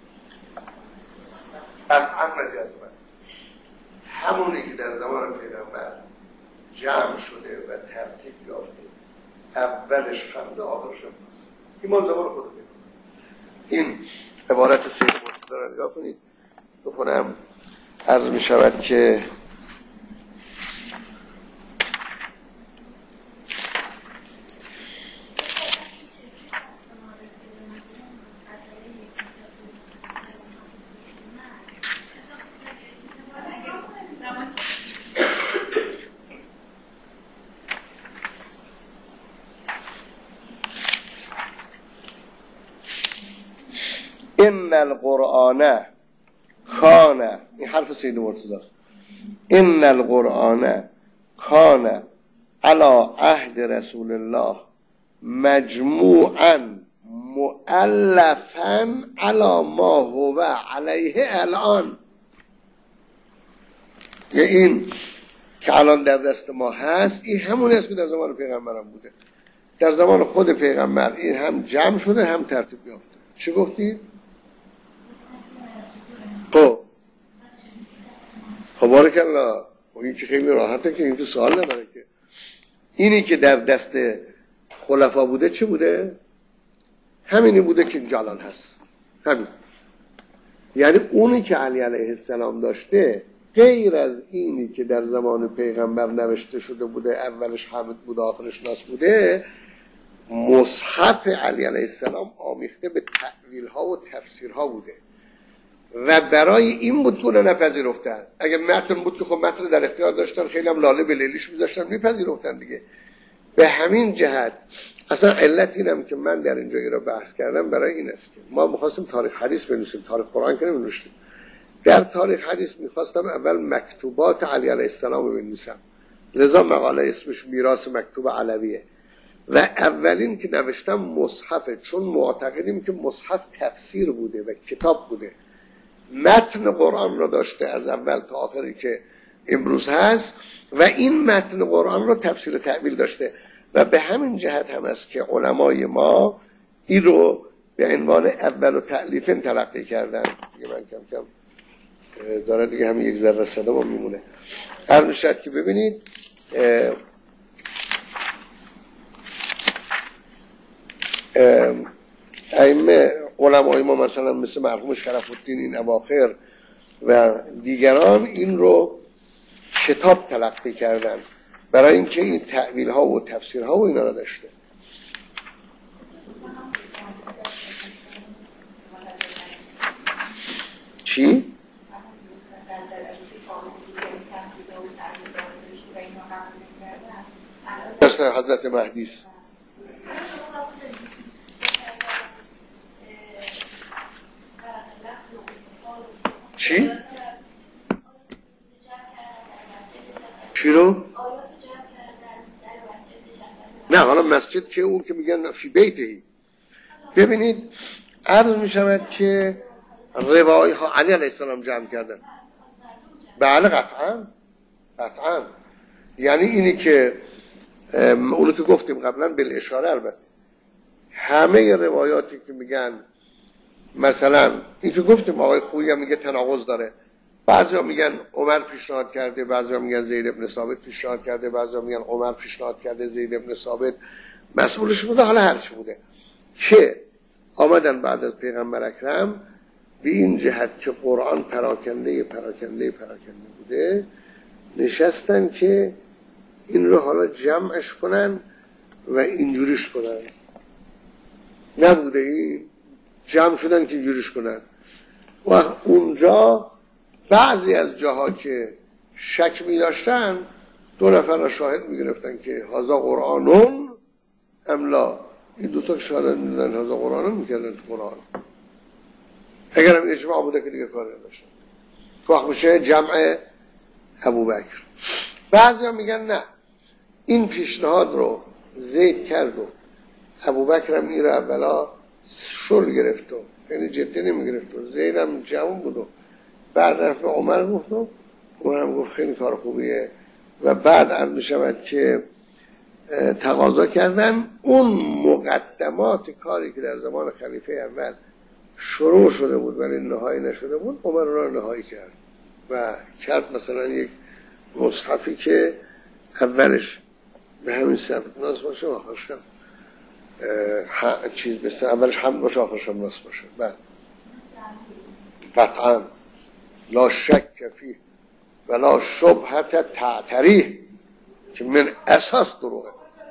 قطعا مجزمه همونی که در زمان پیغمبر جمع شده و ترتیب یافته، اولش حمد آخرش هم هست. این مال زمان خود پیغمبر. این عبارت سید مرتضی را نگاه کنید. بخونم عرض می شود که ان القرآن کان، این حرف سید مرتضی است، ان القرآن کان علی عهد رسول الله مجموعا مؤلفا علی ما هو علیه الان. یه این که الان در دست ما هست این همونی است که در زمان پیغمبرم بوده. در زمان خود پیغمبر این هم جمع شده هم ترتیب یافته. چی گفتید؟ خب خب بارک الله. این که خیلی راحته که این تو سوال نداره که اینی که در دست خلفا بوده چی بوده؟ همینی بوده که اینجا الان هست. همین. یعنی اونی که علی علیه السلام داشته غیر از اینی که در زمان پیغمبر نوشته شده بوده، اولش حمد بوده آخرش ناس بوده، مصحف علی علیه السلام آمیخته به تأویل ها و تفسیر ها بوده و برای این بود که اونا نپذیرفتن. اگه متن بود که خب متن در اختیار داشتن، خیلی هم لاله به لیلیش میذاشتن میپذیرفتن دیگه. به همین جهت اصلا علت اینم که من در اینجا را بحث کردم برای این است که ما میخواستیم تاریخ حدیث بنویسیم، تاریخ قرآن که نمی‌نوشتیم. در تاریخ حدیث میخواستم اول مکتوبات علی علیه السلام رو بنویسم، لذا مقاله اسمش میراث مکتوب علویه و اولین که نوشتم مصحفه، چون معتقدیم که مصحف تفسیر بوده و کتاب بوده، متن قرآن را داشته از اول تا آخری که امروز هست و این متن قرآن را تفسیر و تأویل داشته و به همین جهت هم است که علمای ما این رو به عنوان اول و تألیف تلقی کردن. دیگه من کم کم داره دیگه همین یک ذره صدا ما میمونه. هر نشد که ببینید ائمه علمای ما مثلا مثل مرحوم شرف الدین این اواخر و دیگران این رو کتاب تلقی کردن برای اینکه این تأویل ها و تفسیر ها و اینا رو داشته. چی؟ دست حضرت مهدی است. چی؟ رو؟ نه حالا مسجد که اون که میگن فی بیتهی. ببینید عرض میشود که روایه ها علی علیه السلام جمع کردن. بله قطعا قطعا. یعنی اینی که اونو که گفتیم قبلا بالاشاره، البته همه روایاتی که میگن مثلا این که گفتیم آقای خویی هم میگه تناقض داره، بعضی ها میگن عمر پیشنهاد کرده، بعضی ها میگن زید ابن ثابت پیشنهاد کرده، بعضی ها میگن عمر پیشنهاد کرده، زید ابن ثابت مسئولش بوده، حالا هرچی بوده که آمدن بعد از پیغمبر اکرم به این جهت که قرآن پراکنده پراکنده پراکنده بوده، نشستن که این رو حالا جمعش کنن و اینجوریش کنن. نبوده این جمع شدن که اینجوریش کنن و اونجا بعضی از جاها که شک می داشتن دو نفر را شاهد می گرفتن که هذا قرآنون املا، این دوتا که شاهد می دادن هذا قرآنون می کردن تو قرآن. اگر هم اجماع بوده که دیگه کار نداشتن که وقت میشه جمع ابوبکر. بعضی هم میگن نه، این پیشنهاد رو زید کرد و ابوبکر هم این رو اولا شل گرفت و یعنی جدی نمی گرفت و زید هم جوان بود و بعد رفت به عمر گفت و عمر هم گفت خیلی کار خوبیه و بعد عرض می شود که تقاضا کردن اون مقدمات کاری که در زمان خلیفه اول شروع شده بود ولی نهایی نشده بود، عمر را نهایی کرد و کرد مثلا یک مصحفی که اولش به همین سبت ناس باشه و آخرش چیز بسته، اولش حمد باشه آخرش هم ناس باشه. بعد قطعا لا شک فیه ولا شبهت تعتریه که من اساس دروغه.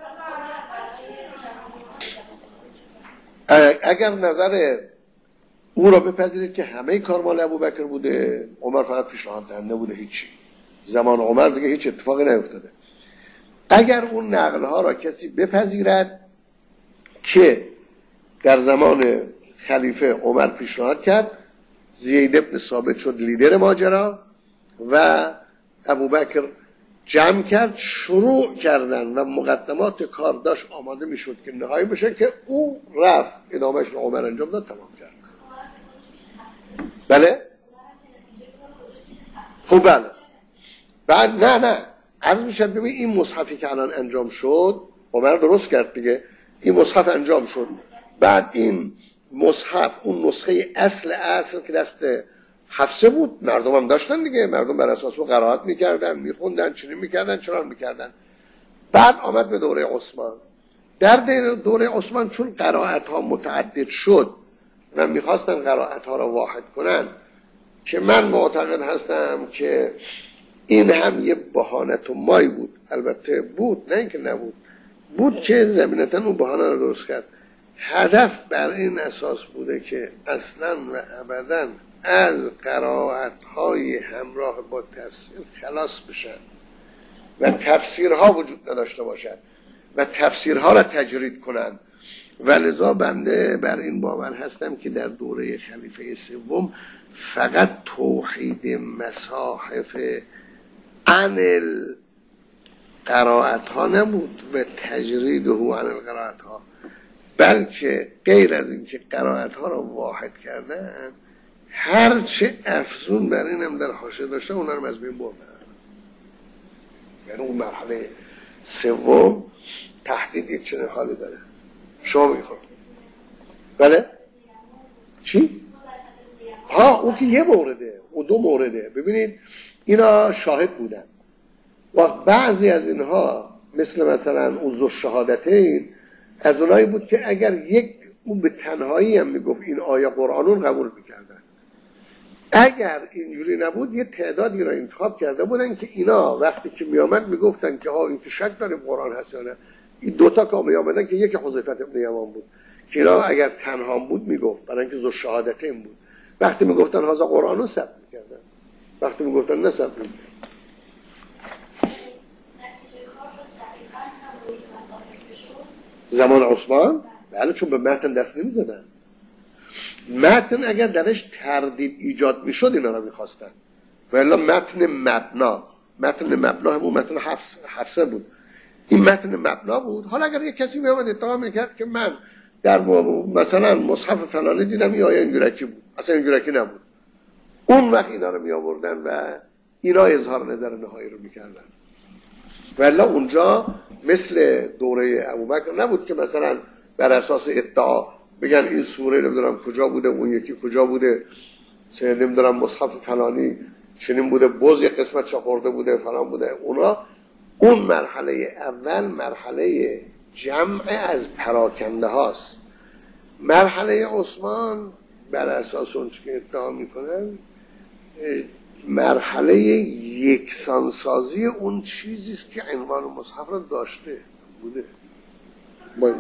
اگر نظر او را بپذیرید که همه کار مال ابوبکر بوده، عمر فقط پیشنهاد دهنده بوده، هیچی زمان عمر دیگه هیچ اتفاقی نیفتاده. اگر اون نقل ها را کسی بپذیرد که در زمان خلیفه عمر پیشنهاد کرد، زید ابن ثابت شد لیدر ماجرا و ابوبکر جمع کرد، شروع کردن و مقدمات کار داشت آماده میشد که نهایی بشه که او رفت ادامهش رو عمر انجام داد، تمام کرد. بله؟ خب بله. بعد نه نه عرض میشد ببین این مصحفی که الان انجام شد عمر درست کرد دیگه، این مصحف انجام شد، بعد این مصحف اون نسخه اصل اصل که دست حفصه بود مردم هم داشتن دیگه، مردم بر اساس او قرائت میکردن میخوندن چنین میکردن چنان میکردن. بعد آمد به دوره عثمان. در دوره عثمان چون قرائت ها متعدد شد و میخواستن قرائت ها را واحد کنن، که من معتقد هستم که این هم یه بهانت و مای بود، البته بود نه اینکه نبود، بود که زمینتا اون بهانه رو درست کرد. هدف بر این اساس بوده که اصلا و ابدا از قرائت‌های همراه با تفسیر خلاص بشن و تفسیرها وجود نداشته باشد و تفسیرها را تجرید کنند. ولذا بنده بر این باور هستم که در دوره خلیفه سوم فقط توحید مصاحف عن القرائت ها نبود و تجرید هو عن القرائت ها، بلکه غیر از این که قرائت ها را واحد کردن، هرچه افزون بر این هم در حاشیه داشته اونها رو از بین بردن. یعنی اون مرحله سوم تحقیق یک چنین حالی داره. شما میخواد بله؟ چی؟ ها اون که یه مورده، اون دو مورده. ببینید اینا شاهد بودن و بعضی از اینها مثل مثلا اون ذو الشهادتین از اونایی بود که اگر یک اون به تنهایی هم میگفت این آیه قرآنون قبول میکردن. اگر اینجوری نبود یه تعدادی را انتخاب کرده بودن که اینا وقتی که میامد میگفتن که ها این که شک داریم قرآن هست یا نه. این دوتا که میامدن که یکی حذیفه ابن یمان بود که اینا اگر تنها بود میگفت، برای اینکه ذو الشهادتین بود. وقتی میگفتن هذا قرآنون ثبت میکردن، وقتی میگفتن نه ثبت میکردن. زمان عثمان بله، چون به متن دست نمیزدن. متن اگر درش تردید ایجاد میشد اینا رو میخواستن، ولی متن مبنا متن مبنا همون متن حفصه بود، این متن مبنا بود. حالا اگر یک کسی میامد ادعا میکرد که من در مثلا مصحف فلانی دیدم این آیه اینجورکی بود، اصلا اینجورکی نبود، اون وقت اینا رو می آوردن و اینا اظهار نظر نهایی رو میکردن. ولی اونجا مثل دوره ابوبکر نبود که مثلا بر اساس ادعا بگن این سوره نمیدونم کجا بوده، اون یکی کجا بوده، چه نمیدونم مصحف فلانی چنین بوده، بز یک قسمت چاپورده بوده فلان بوده. اونا اون مرحله اول مرحله جمع از پراکنده هاست. مرحله عثمان بر اساس اون که ادعا میکنن مرحله یکسانسازی اون چیزی است که عنوان مصحف را داشته بوده. باید.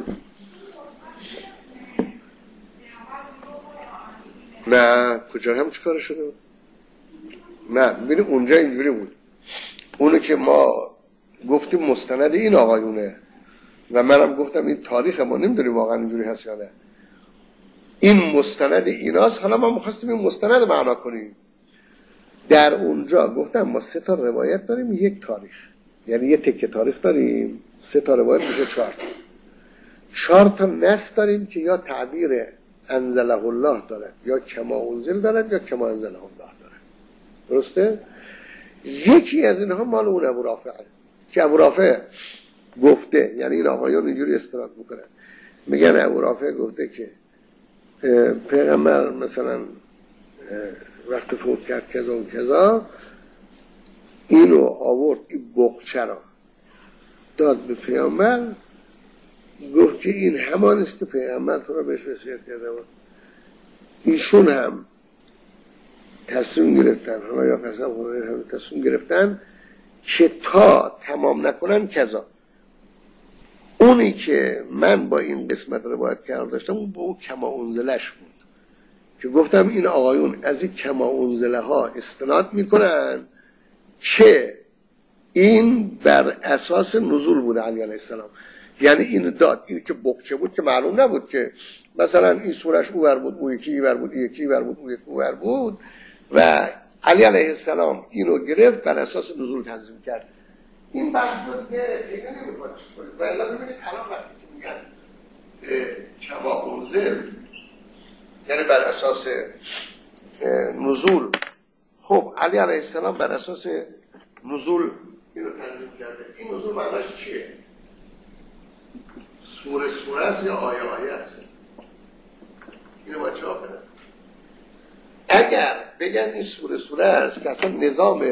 نه کجا هم چیکار شده بود؟ نه ببینید اونجا اینجوری بود، اونو که ما گفتیم مستند این آقایونه و منم گفتم این تاریخ ما نمیدونیم واقعا اینجوری هست یا نه، این مستند ایناست. حالا ما می‌خواستیم این مستند معنا کنیم. در اونجا گفتم ما سه تا روایت داریم یک تاریخ، یعنی یه تکه تاریخ داریم، سه تا روایت میشه چهار تا. چهار تا نص داریم که یا تعبیر انزله الله دارد یا کما انزل دارد یا کما انزله الله دارد. درسته؟ یکی از اینها مال اون ابو رافعه که ابو رافع گفته، یعنی این آقایون اینجوری استناد میکنن، میگن ابو رافع گفته که پیغمبر مثلا وقت فوت کرد کذا و کذا، اینو آورد این بقچه را داد به پیغمبر، گفت که این همان است که پیغمبر تو را بهش وصیت کرده بود. ایشون هم تصمیم گرفتن، حالا یا قسم خدایی هم تصمیم گرفتن که تا تمام نکنن کذا. اونی که من با این قسمت رو باید کار داشتم اون با اون کما انزلش بود که گفتم این آقایون از این کما انزله ها استناد میکنن که این بر اساس نزول بود علی علیه السلام. یعنی این داد، این که بقچه بود که معلوم نبود که مثلا این سورش اوور بود، او یکی ایور بود، این یکی ایور بود، او یکی اوور بود و علی علیه السلام اینو گرفت بر اساس نزول تنظیم کرد. این بحث رو دیگه دیگه نمی‌خواد چیز کنید. و الا ببینید الان وقتی که میگن کما انزل یعنی بر اساس نزول، خب علی علیه السلام بر اساس نزول اینو تنظیم کرده. این نزول معناش چیه؟ سوره سوره است یا آیه آیه است؟ اینو باید جواب بدن. اگر بگن این سوره سوره است که اصلا نظام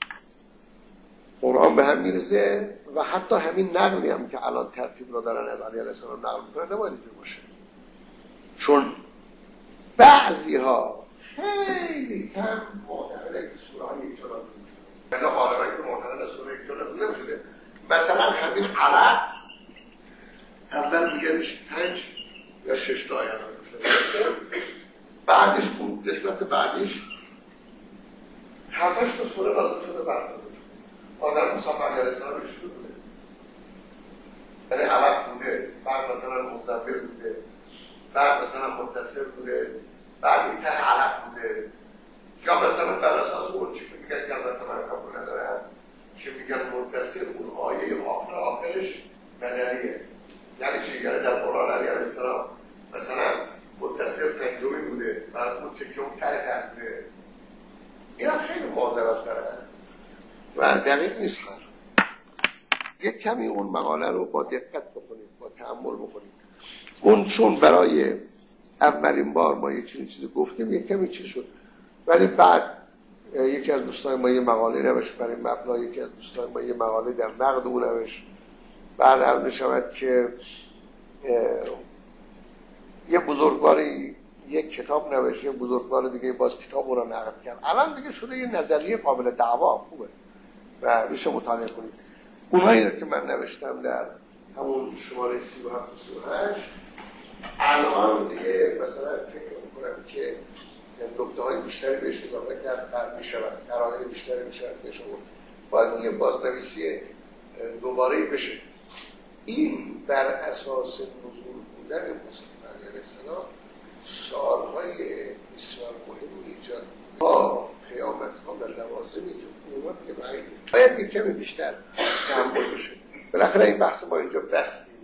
قرآن به هم میرسه و حتی همین نقلی هم که الان ترتیب رو دارن از علی علیه السلام نقل میکنن نباید اینجور باشه، چون بعضی ها خیلی کم معتقده که سوره های یک جلال نمیشده، مثلا غالبا که معتقده سوره یک جلال نمیشده. مثلا همین علق اول میگنش پنج یا شش تا آیه نمیشده، بعدش بود قسمت بعدش هفتش تا سوره لازم شده برده آدم مصحف علی علیه السلام شروع بوده، یعنی علق بوده، بعد مثلا مزمل بوده، بعد مثلا متصل بوده، بعد این ته علق بوده، یا مثلا بر اساس اون چی که میگن که البته من قبول ندارم که میگن متصل اون آیه آخر آخرش بدلیه. یعنی چی؟ یعنی در قرآن علی علیه السلام مثلا متصل پنجمی بوده، بعد اون تکه اون ته ته بوده. اینا خیلی معذرت دارن و دقیق نیست. خر یک کمی اون مقاله رو با دقت بکنید، با تأمل بکنید. اون چون برای اولین بار ما یه چیزی چیزی گفتیم یک کمی چی شد، ولی بعد یکی از دوستان ما یه مقاله نوشت برای مبنا، یکی از دوستان ما یه مقاله در نقد اون نوشت. بعد هم نشود که یه بزرگواری یک کتاب نوشت، یه بزرگوار دیگه باز کتاب رو نقد کرد. الان دیگه شده یه نظریه قابل دعوا، خوبه و میشه مطالعه کنید. اونایی رو که من نوشتم در همون شماره سی و هفت و سی و هشت الان دیگه مثلا فکر میکنم که نکته های بیشتری بهش اضافه کرد میشود، قرائن بیشتری میشود بهش آورد، باید یه بازنویسی دوباره بشه. این بر اساس نزول بودن مصطفی علیه السلام سالهای بسیار مهم ایجاد با قیامت ها و لوازمی که اومد که بعیده. باید یک کمی بیشتر تحمل بشه. بالاخره این بحث ما اینجا بستیم.